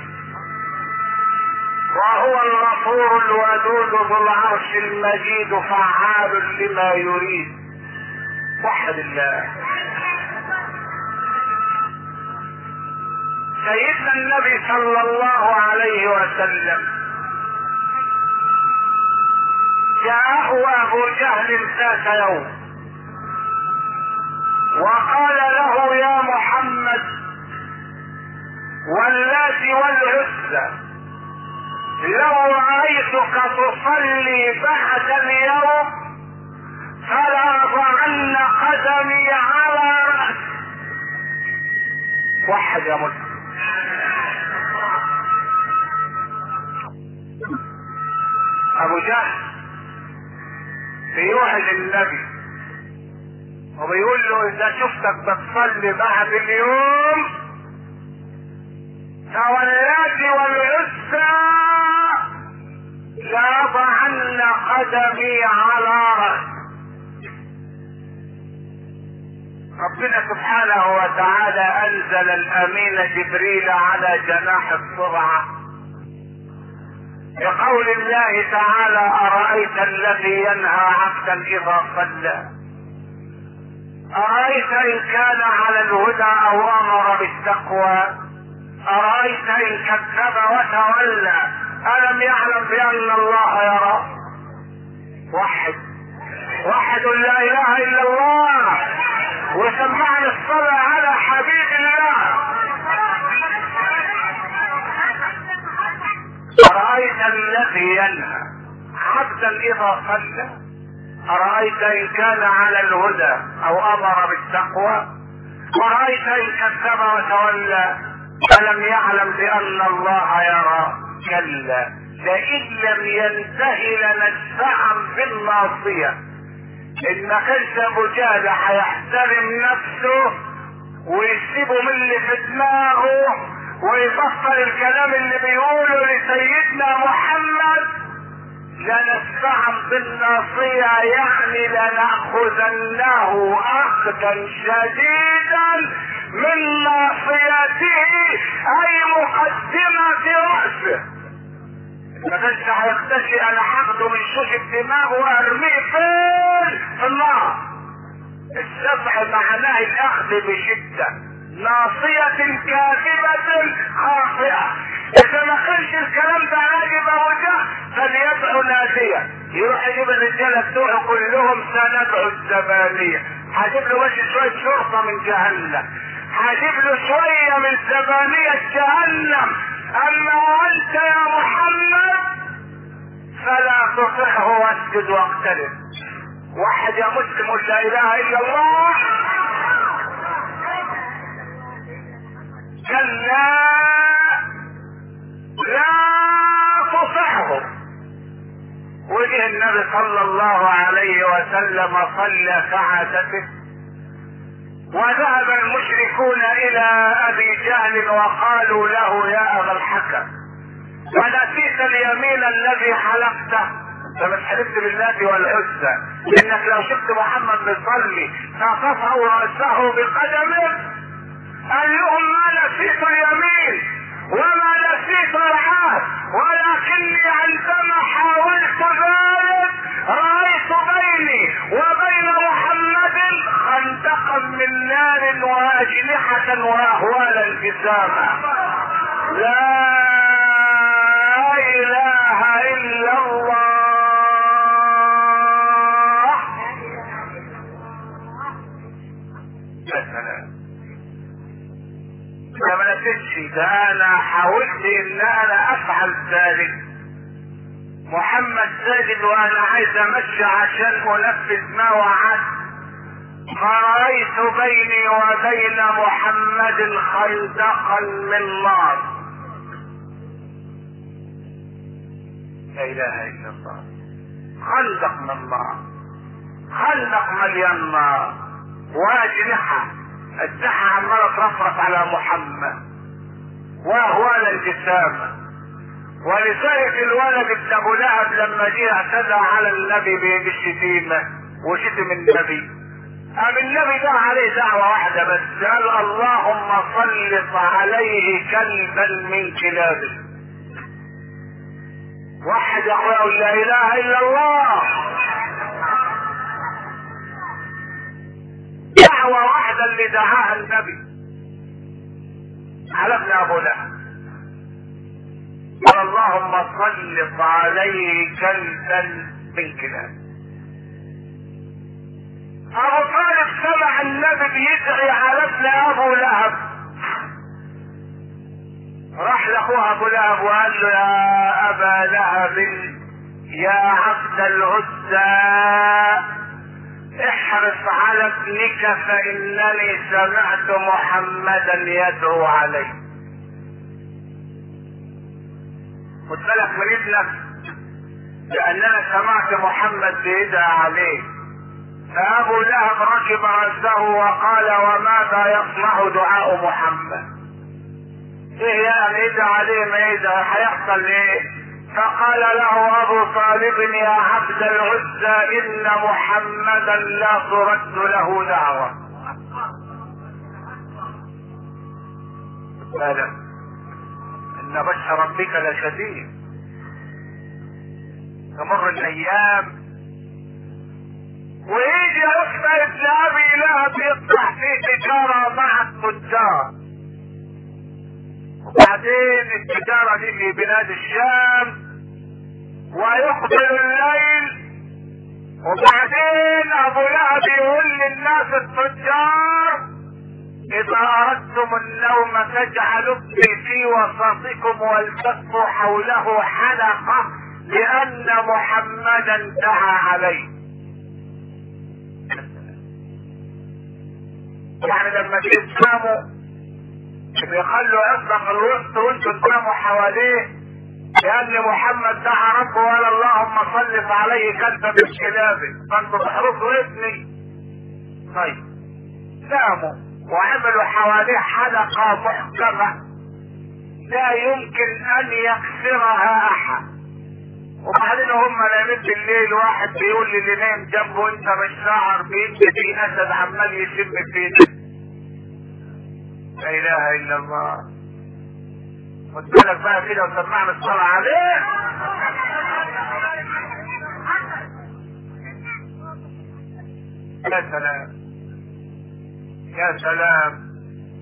وهو الغفور الودود ذو العرش المجيد فعال لما يريد. وحد الله. سيدنا النبي صلى الله عليه وسلم جاءه ابو جهل ذات يوم وقال له يا محمد واللات والعزى لو رأيتك تصلي بعد اليوم فلا أضعن قدمي على رأسي. وحد يا مسلم. أبو جهل بيوعد النبي وبيقول له إذا شفتك بتصلي بعد اليوم فوالذي والعزى لأضعن قدمي على رأسي. ربنا سبحانه وتعالى أنزل الأمين جبريل على جناح السرعة بقول الله تعالى أرأيت الذي ينهى عبدا إذا صلى أرأيت إن كان على الهدى أو أمر بالتقوى أرأيت إن كذب وتولى ألم يعلم بأن الله يرى. وحد لا إله إلا الله وسمعنا الصلاة على حبيب الله. أرأيت الذي ينهى عبدا إذا صلى أرأيت إن كان على الهدى أو أمر بالتقوى أرأيت إن كذب وتولى ألم يعلم بأن الله يرى. كلا لئن لم ينتهي لنسفعا بالناصية. إن ما كانش أبو جهل هيحترم نفسه ويسيبه من اللي في دماغه ويبطل الكلام اللي بيقوله لسيدنا محمد لنسفعا بالناصية، يعني لنأخذنه أخذا شديدا من ناصيته أي مقدمة رأسه. ما كانش هيختشي انا هاخده من شوش الدماغ وارميه فين في النار. السفع معناه الاخذ بشدة ناصية كاذبة خاطئة. اذا ما كانش الكلام ده عاجب ابو جهل فليدعو نادية يروح يجيب الرجاله بتوعه كلهم سندعو الزبانية. هجيب له بس شوية شرطة من جهنم، هجيب له شوية من زبانية جهنم. اما انت يا محمد فلا تطعه واسجد واقترب. واحد يا مسلم قل لا اله الا الله. كلا لا تطعه. وجه النبي صلى الله عليه وسلم صلى سعادته وذهب المشركون الى ابي جهل وقالوا له يا ابا الحكم ونسيت اليمين الذي حلفته. انت مش حلفت بالله والعزى انك لو شفت محمد بيصلي فقطع راسه بقدمه. قال لهم ما نسيت اليمين وما نسيت العهد ولكني عندما حاولت ذلك رايت بيني وبين محمد خندقا من نار واجنحة واهوالا جساما. لا اله الا الله. يا سلام. ده ما نسيتش، ده انا حاولت ان انا افعل ذلك. محمد ساجد وانا عايز امشي عشان انفذ ما وعدت فرأيت بيني وبين محمد خندقا من نار. لا اله الا الله. خندق من نار، خندق مليان نار واجنحة السحة عمالة ترفرف على محمد واهوال الجسامة. ولذلك الولد ابن ابو لهب لما جه اعتدى على النبي بالشتيمة وشتم النبي قام النبي دعا عليه دعوة واحدة بس، قال اللهم سلط عليه كلبا من كلابه. واحد يقول لا اله الا الله. دعوة واحدة اللي دعاها النبي على ابن ابو لهب، قال اللهم سلط عليه كلبا من كلابه. ابو طالب سمع النبي بيدعي على ابن ابو لهب، راح لاخوه ابو لهب وقال له يا ابا لهب يا عبد العزى احرص على ابنك فانني سمعت محمدا يدعو عليه. خد بالك من ابنك لاننا سمعت محمد بيدعى عليه. فابو لهب ركب راسه وقال وماذا يصنع دعاء محمد؟ ايه يعني يدعى عليه؟ ما يدعى هيحصل ايه؟ فقال له ابو طالب يا عبد العزى ان محمدا لا ترد له دعوة. بالك ان بطش ربك لشديد. تمر الايام ويجي اخت ابن ابي لهب يطلع في تجارة مع التجار، وبعدين التجارة دي في بلاد الشام ويقبل الليل، وبعدين ابو لهب يقول للناس التجار اذا اردتم النوم فاجعلوا ابني في وسطكم والتفوا حوله حلقة لان محمدا دعا عليه. يعني لما تناموا بيخلوا يصدق الوسط وانتوا تناموا حواليه لان محمد دعا ربه وقال اللهم صلف عليه كلب من كلابه فانتوا تحرسوا ابني. طيب ناموا وعملوا حواليه حلقة محكمة لا يمكن ان يكسرها احد. وبعدين هم نايمين بالليل واحد بيقول لي اللي نايم جنبه انت مش شاعر بان في اسد عمال يشم فينا؟ لا اله الا الله. خد بالك بقى كده وسمعنا الصلاة عليه. يا سلام يا سلام.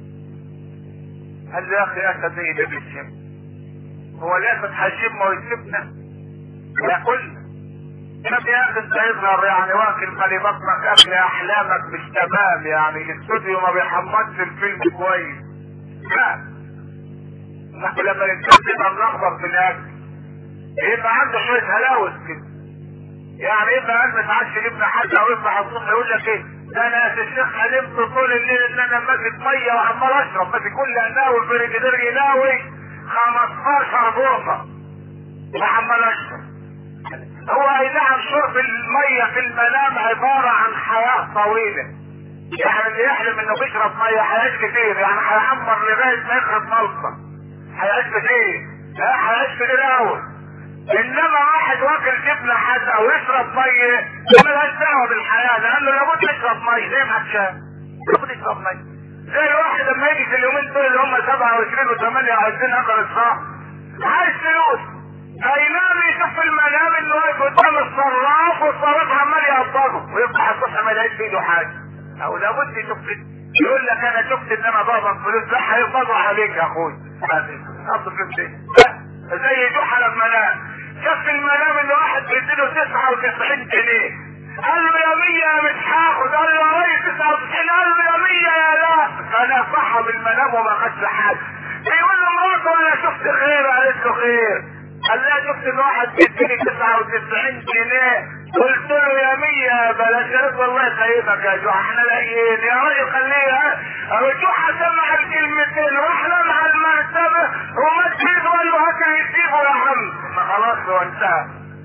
قال له يا اخي اسد ايه اللي بيشم؟ هو الاسد هيشم ويسيبنا وياكلنا؟ طب يا اخي انت يظهر يعني واكل مالي بطنك اكل احلامك مش تمام، يعني الاستوديو ما بيحمضش الفيلم كويس. لا نحن لما الانسان يبقى ملخبط في الاكل يبقى عنده شويه هلاوس كده، يعني يبقى قاعد متعشى جبنا حد او يصبح الصبح يقول لك ايه ده انا يا الشيخ حلمت طول الليل ان انا ماسك ميه وعمال اشرب، بس كل اناوي في الجدار يناوي 15 بوصه وعمال اشرب. هو اي نعم شرب الميه في المنام عباره عن حياه طويله، يعني اللي يحلم انه بيشرب ميه هيعيش كتير، يعني هيعمر لغايه ما يخرب ملصق هيعيش كتير، هيعيش كتير قوي. انما واحد واكل جبنه حد او يشرب ميه ملهاش دعوه بالحياه، لانه لابد يشرب ميه زي ما هتشاف لابد يشرب ميه. زي الواحد لما يجي في اليومين دول اللي هم 27 و28 اخر الشهر عايز فلوس، فينام يشوف في المنام انه واقف قدام الصراف والصراف عمال يقبضه ويفتح الصبح ما يلاقيش في ايده حاجه، او لابد يشوف يقول لك انا شفت ان انا بقبض فلوس، لا هيقبضوا عليك يا اخوي. اصل فلوس زي جحا لما نام شاف في المنام ان واحد بيديله 99 جنيه، قال له يا 100 مش هاخد، قال له يا ريس 99، قال له يا 100 يا لا. فانا صحى بالمنام وما خدش حاجه، بيقول له مراته انا شفت خير، قالت له خير، قال لها شفت ان واحد بيديني 99 جنيه، قلت له يا 100 بلاش، قالت والله يخيبك يا جحا احنا لاقيين يا راجل خليها. جحا سمع الكلمتين راح لمع المرتبه ومد ايده وقال له هات يسيبه يا عم، خلاص هو انتهى.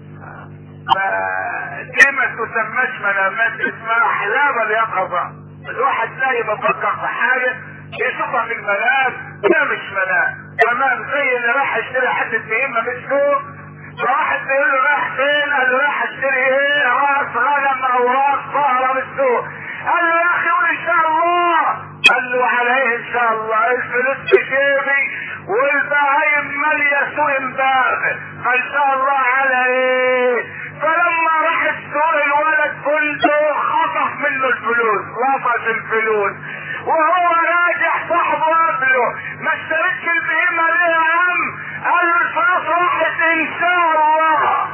دي ما تسماش منامات، اسمها احلام اليقظه. الواحد نايم بفكر في حاجه يشوفها في المنام، ده مش منام تمام. زي اللي راح يشتري حته بهيمه من السوق، فواحد بيقول له رايح فين؟ قال له رايح اشتري ايه؟ راس غنم او راس بقره من السوق. قال له يا اخي قول ان شاء الله. قال له على ايه ان شاء الله؟ الفلوس في جيبي والبهايم ماليه سوق امبارح، فان شاء الله على ايه؟ فلما راح السوق الولد كله خطف منه الفلوس، لطش الفلوس، وهو راجع صاحبه قبله ما اشتريتش البهيمه ليه يا عم؟ قال له الفلوس راحت ان شاء الله،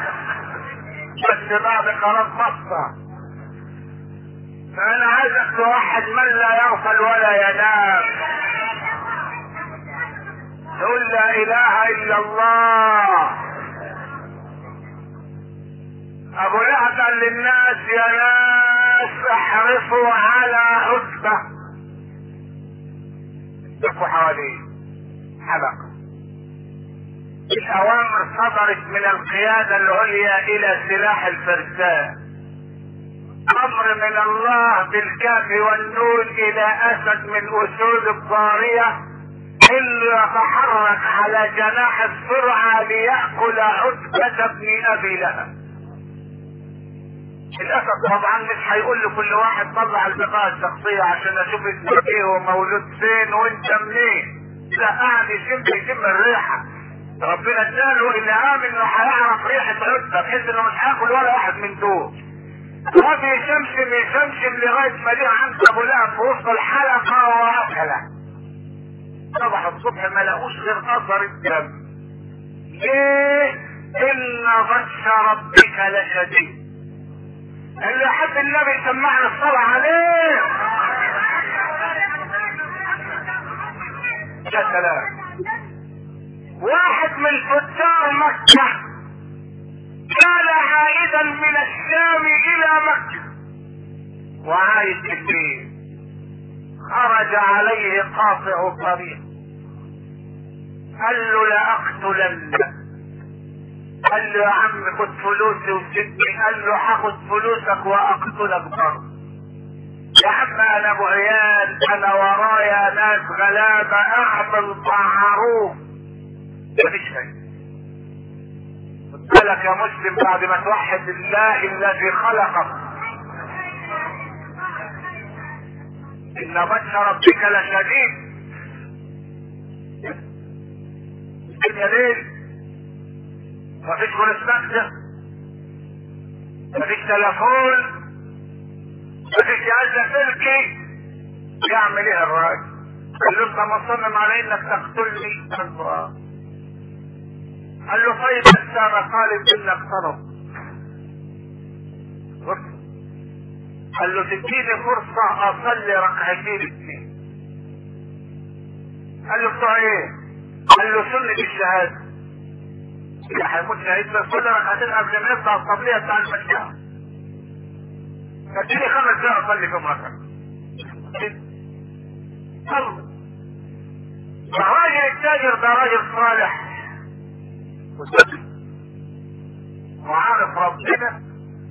بس بعد خلاص بصه. فانا عايزك توحد من لا يغفل ولا ينام، تقول لا اله الا الله. ابو لهب قال للناس يا ناس الناس احرصوا على عتبة. لفوا حواليه حلقة. الاوامر صدرت من القيادة العليا الى سلاح الفرسان. امر من الله بالكاف والنون الى اسد من اسود الضارية اللي يتحرك على جناح السرعة ليأكل عتبة ابن ابي لهب. الاسد طبعا مش هيقول لكل واحد طلع البطاقة الشخصية عشان اشوف اسمك ايه ومولود فين وانت منين. لا، قاعد يشم الريحة. ربنا اداله الهام انه هيعرف ريحة عتبة بحيث انه مش هياكل ولا واحد من دول. وقف يشمشم لغاية ما جه عند ابو لهب في وسط الحلقة واكله. صبح الصبح ما لقوش غير اثر الدم. ليه؟ ان بطش ربك لشديد. اللي يحب النبي يسمعنا الصلاة عليه. يا سلام. واحد من تجار مكة كان عائدا من الشام الى مكة وعايد في الليل. خرج عليه قاطع الطريق قال له لاقتلنك. قال له يا عم خد فلوسي وسيبني. قال له هاخد فلوسك واقتلك برضه. يا عم انا ابو عيال، انا ورايا ناس غلابه، اعمل معروف. مفيش شيء. قلت لك يا مسلم بعد ما توحد الله الذي خلقك ان بطش ربك لشديد. الدنيا ليل، مفيش كونسباكتة، مفيش تليفون، مفيش جهاز سلكي. يعمل ايه الراجل؟ قال له انت مصمم على انك تقتلني؟ قال له طيب انت طالب منك طلب. قال له تديني فرصة اصلي ركعتين اثنين. قال له بتوع ايه؟ قال له سنة الشهادة. اللي هيموت شهيد بس كل ركعتين قبل ما يبدا الصليه بتاع المشاعر. اديني 5 دقايق اصلي فيهم ركعه. الراجل التاجر ده راجل صالح وذكي وعارف ربنا،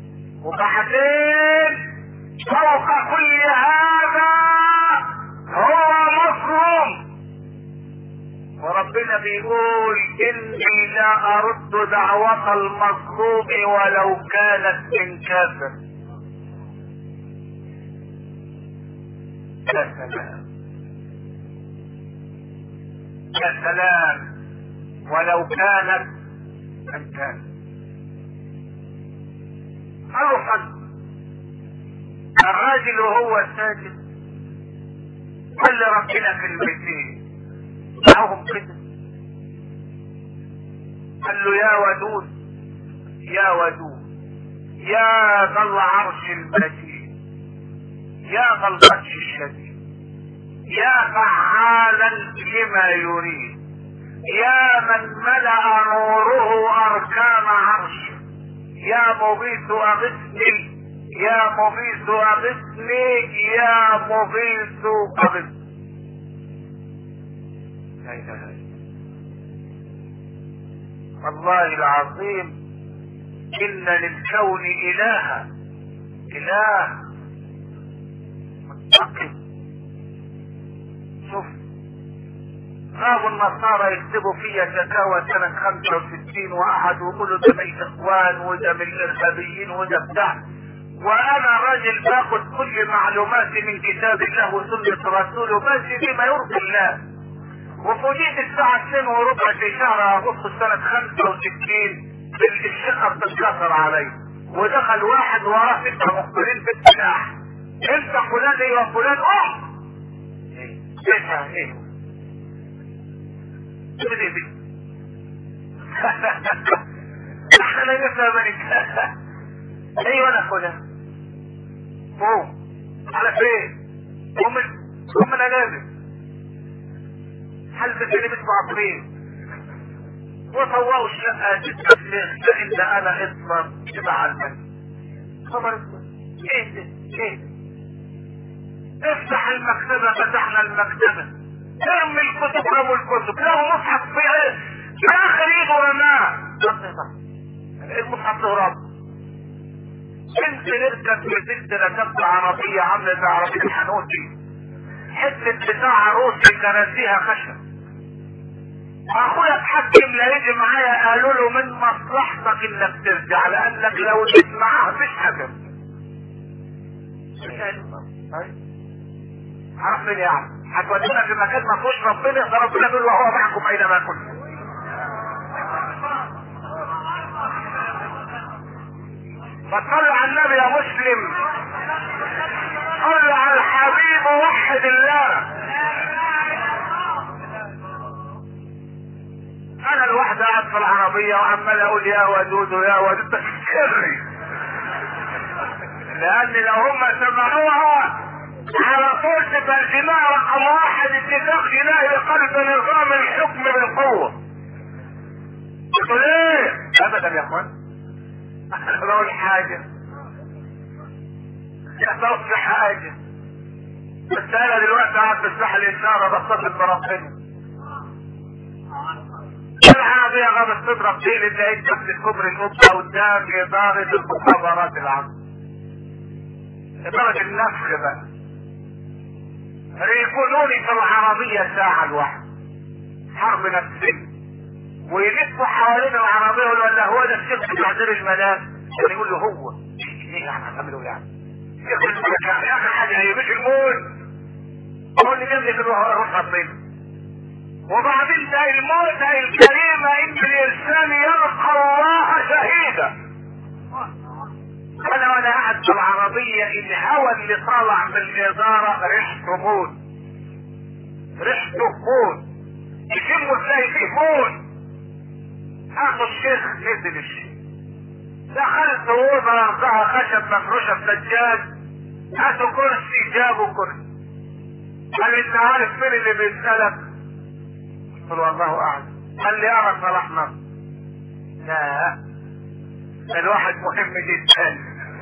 وبعدين فوق كل هذا هو مظلوم. وربنا بيقول اني لا ارد دعوة المظلوم ولو كانت من كافر. يا سلام يا سلام، ولو كانت من كافر. اروح الراجل وهو ساجد قال لربنا كلمتين معهم كده. قال له يا ودود يا ودود يا ذا العرش المجيد يا ذا البطش الشديد يا فعالا لما يريد يا من ملأ نوره اركان عرشه يا مغيث اغثني يا مغيث اغثني يا مغيث اغثني. لا اله الا الله. والله العظيم ان للكون الها اله متقن. شوف غابوا النصارى يكتبوا فيها شكاوى سنة 65 واحد ويقولوا ده من الاخوان وده من الارهابيين وده بتاع، وانا راجل باخد كل معلوماتي من كتاب الله وسنة رسوله بس بما يرضي الله. وفوجئت الساعة 2:15 في شهر اغسطس سنة 65 الشقة بتتكسر علي، ودخل واحد وراه 6 مخبرين بالسلاح. انت فلان ايه وفلان ايه ايه دي انا نفهم منك. ايوه انا فلان. قوم على فين؟ قوم انا نازل حلفت اللي بيسمع عطرين وطوعوا الشقة تتفلغ لان انا اصلا تبع المن. خبر ايه ده؟ ايه ده؟ افتح المكتبة، فتحنا المكتبة، ارمي الكتب، رموا الكتب، له مصحف في اخر ايده رماه، المصحف له رب. كنت نركب في ست ركبت عربية عاملة زي عربية الحنوتي، حتة بتاع عروسي كراسيها خشب. اخويا اتحكم لا يجي معايا، قالوا له من مصلحتك انك ترجع لانك لو جيت معاه مش حكم. عرف مين يعني؟ هتودينا في مكان ما فيهوش ربنا، ده ربنا بيقول وهو معكم اينما كنتم. فصلوا على النبي يا مسلم، صلوا على الحبيب ووحد الله. انا الواحد قاعد في العربية وعمال اقول يا ودود يا ودود سري، لان لو هم سمعوها على طول تترجمها رقم واحد اتفاق جنائي لقلب نظام الحكم بالقوة. تقول ايه؟ ابدا يا اخوان، انا بقول حاجة يحصل حاجة، بس انا دلوقتي قاعد بسلاح الانسان بتصل بربنا. العربية غابت تضرب ديل اللي هي تحت الكبر القبة قدام إدارة المخابرات العامة، إدارة النفخ بقى. يكونوني في العربية ساعة الواحد، حرب نفسية، ويلفوا حوالين العربية يقولوا ولا هو ده الشيخ بتاع دير الملاك؟ يعني يقول له هو ايه يعني هتعملوا يعني؟ شيخ الملاك يعني آخر حاجة هي مش الموت، هو اللي جاب لي في روح ربنا. وبعدين ده الموت الكريمة ان الانسان يلقى الله شهيدا. وانا قاعد في العربية الهوى اللي طالع من الادارة ريحته موت، ريحته موت، يشموا تلاقي فيه موت. اخو الشيخ نزل الشيخ، دخلت اوضه ارضها خشب مفروشه بسجاد، هاتوا كرسي، جابوا كرسي. قال لي انت عارف مين اللي بيسألك؟ قلت له والله اعلم. قال لي اعرف صلاح نصر. لا الواحد مهم جدا،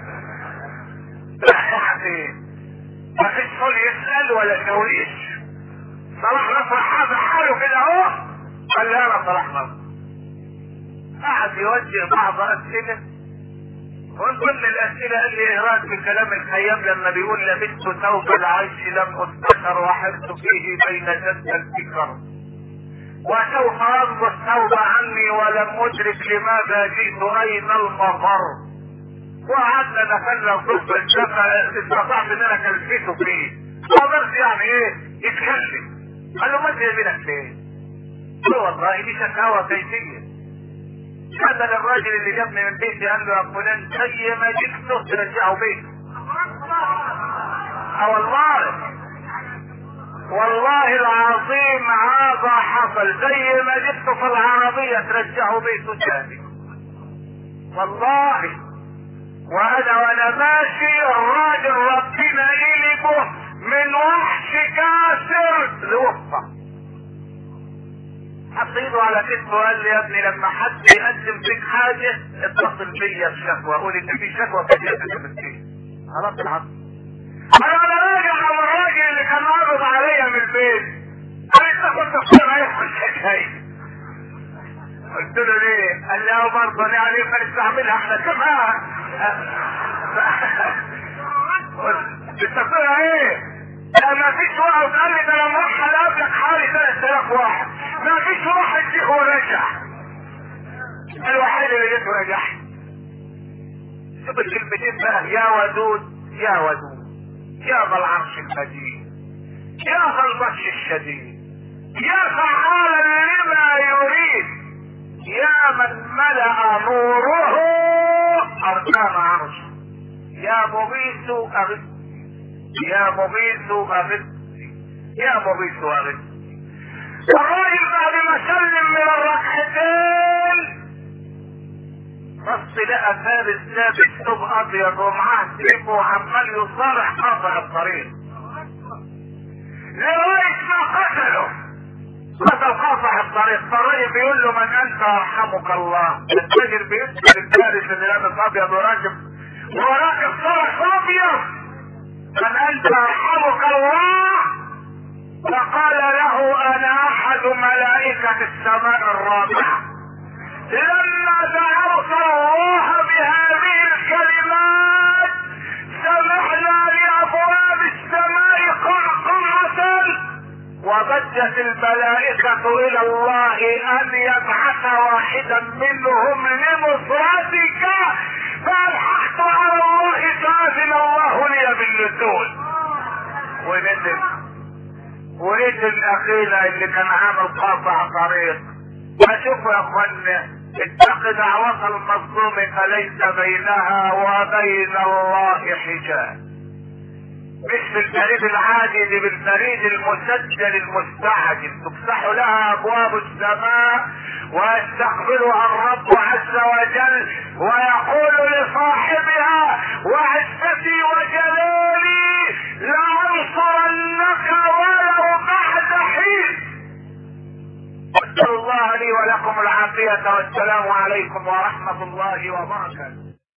رايح فين؟ ما فيش صول يسأل ولا شويش. صلاح نصر حاجة حاله كده اهو. قال لي انا صلاح نصر. قعد يوجه بعض اسئله، ومن ضمن الاسئله قال لي اهراج من كلام الخيام لما بيقول لبست ثوب العيش لم استشر وحرت فيه بين جد الفكر، وسوف يرضى الثوب عني ولم ادرك لماذا جئت اين المفر. وقعدنا دخلنا صف الشقه، استطعت ان انا كلفته فيه، قدرت يعني ايه يتكلم. قال له ما انت يمينك ليه؟ قال له والله دي شكاوى كيفيه. هذا الراجل اللي جابني من بيتي قال له يا فلان زي ما جبته ترجعه بيته. والله العظيم هذا حصل، زي ما جبته في العربية ترجعه بيته ثاني والله. وانا ماشي الراجل ربنا قلبه من وحش كاسر لوفة، حط ايده على كتفه وقال لي يا ابني لما حد يقدم فيك حاجة اتصل بيا بشكوى، قول ان في شكوى في جهة المسكين. خلاص العصر انا راجع على الراجل اللي كان عارض عليا من البيت، قال لي انت كنت بتقول هياخد شكاية. قلت له ليه؟ قال لي اه برضه انا عليه فنستعملها احنا كمان. بتقولها ايه؟ لا ما فيش واحد قال لي ده انا مرحل قبلك حوالي 3000 واحد، ما فيش واحد فيه ورجع، الوحيد اللي جيت ورجع. شوف الكلمتين بقى، يا ودود يا ودود يا ذا العرش المجيد يا ذا البطش الشديد يا فعالا لما يريد يا من ملأ نوره أركان عرشه يا مغيث أغث يا مغيث أغث يا مغيث أغث. الراجل بعد ما سلم من الركعتين بص لقى فارس لابس ثوب ابيض ومعاه سيف وعمال يصارع قاطع الطريق لغايه ما قتله، قتل قاطع الطريق. فالراجل بيقول له من انت يرحمك الله. التاجر بيسال الفارس اللي لابس ابيض وراكب وراك الصرح ابيض، من انت يرحمك الله؟ فقال له انا احد ملائكة السماء الرابعة. لما دعوت الله بهذه الكلمات سمعنا لابواب السماء قعقعة، وبدت الملائكة الى الله ان يبعث واحدا منهم لنصرتك، فالحقت على الله فاذن الله لي بالنزول. ونزل اخينا اللي كان عامل قاطع طريق. اشوفوا يا اخوانا، اتق دعوة المظلوم فليس بينها وبين الله حجاب. مش بالبريد العادي، دي بالبريد المسجل المستعجل، تفتح لها ابواب السماء ويستقبلها الرب عز وجل ويقول لصاحبها وعزتي وجلالي لانصرنك ولو بعد حين. اسال الله لي ولكم العافية والسلام عليكم ورحمة الله وبركاته.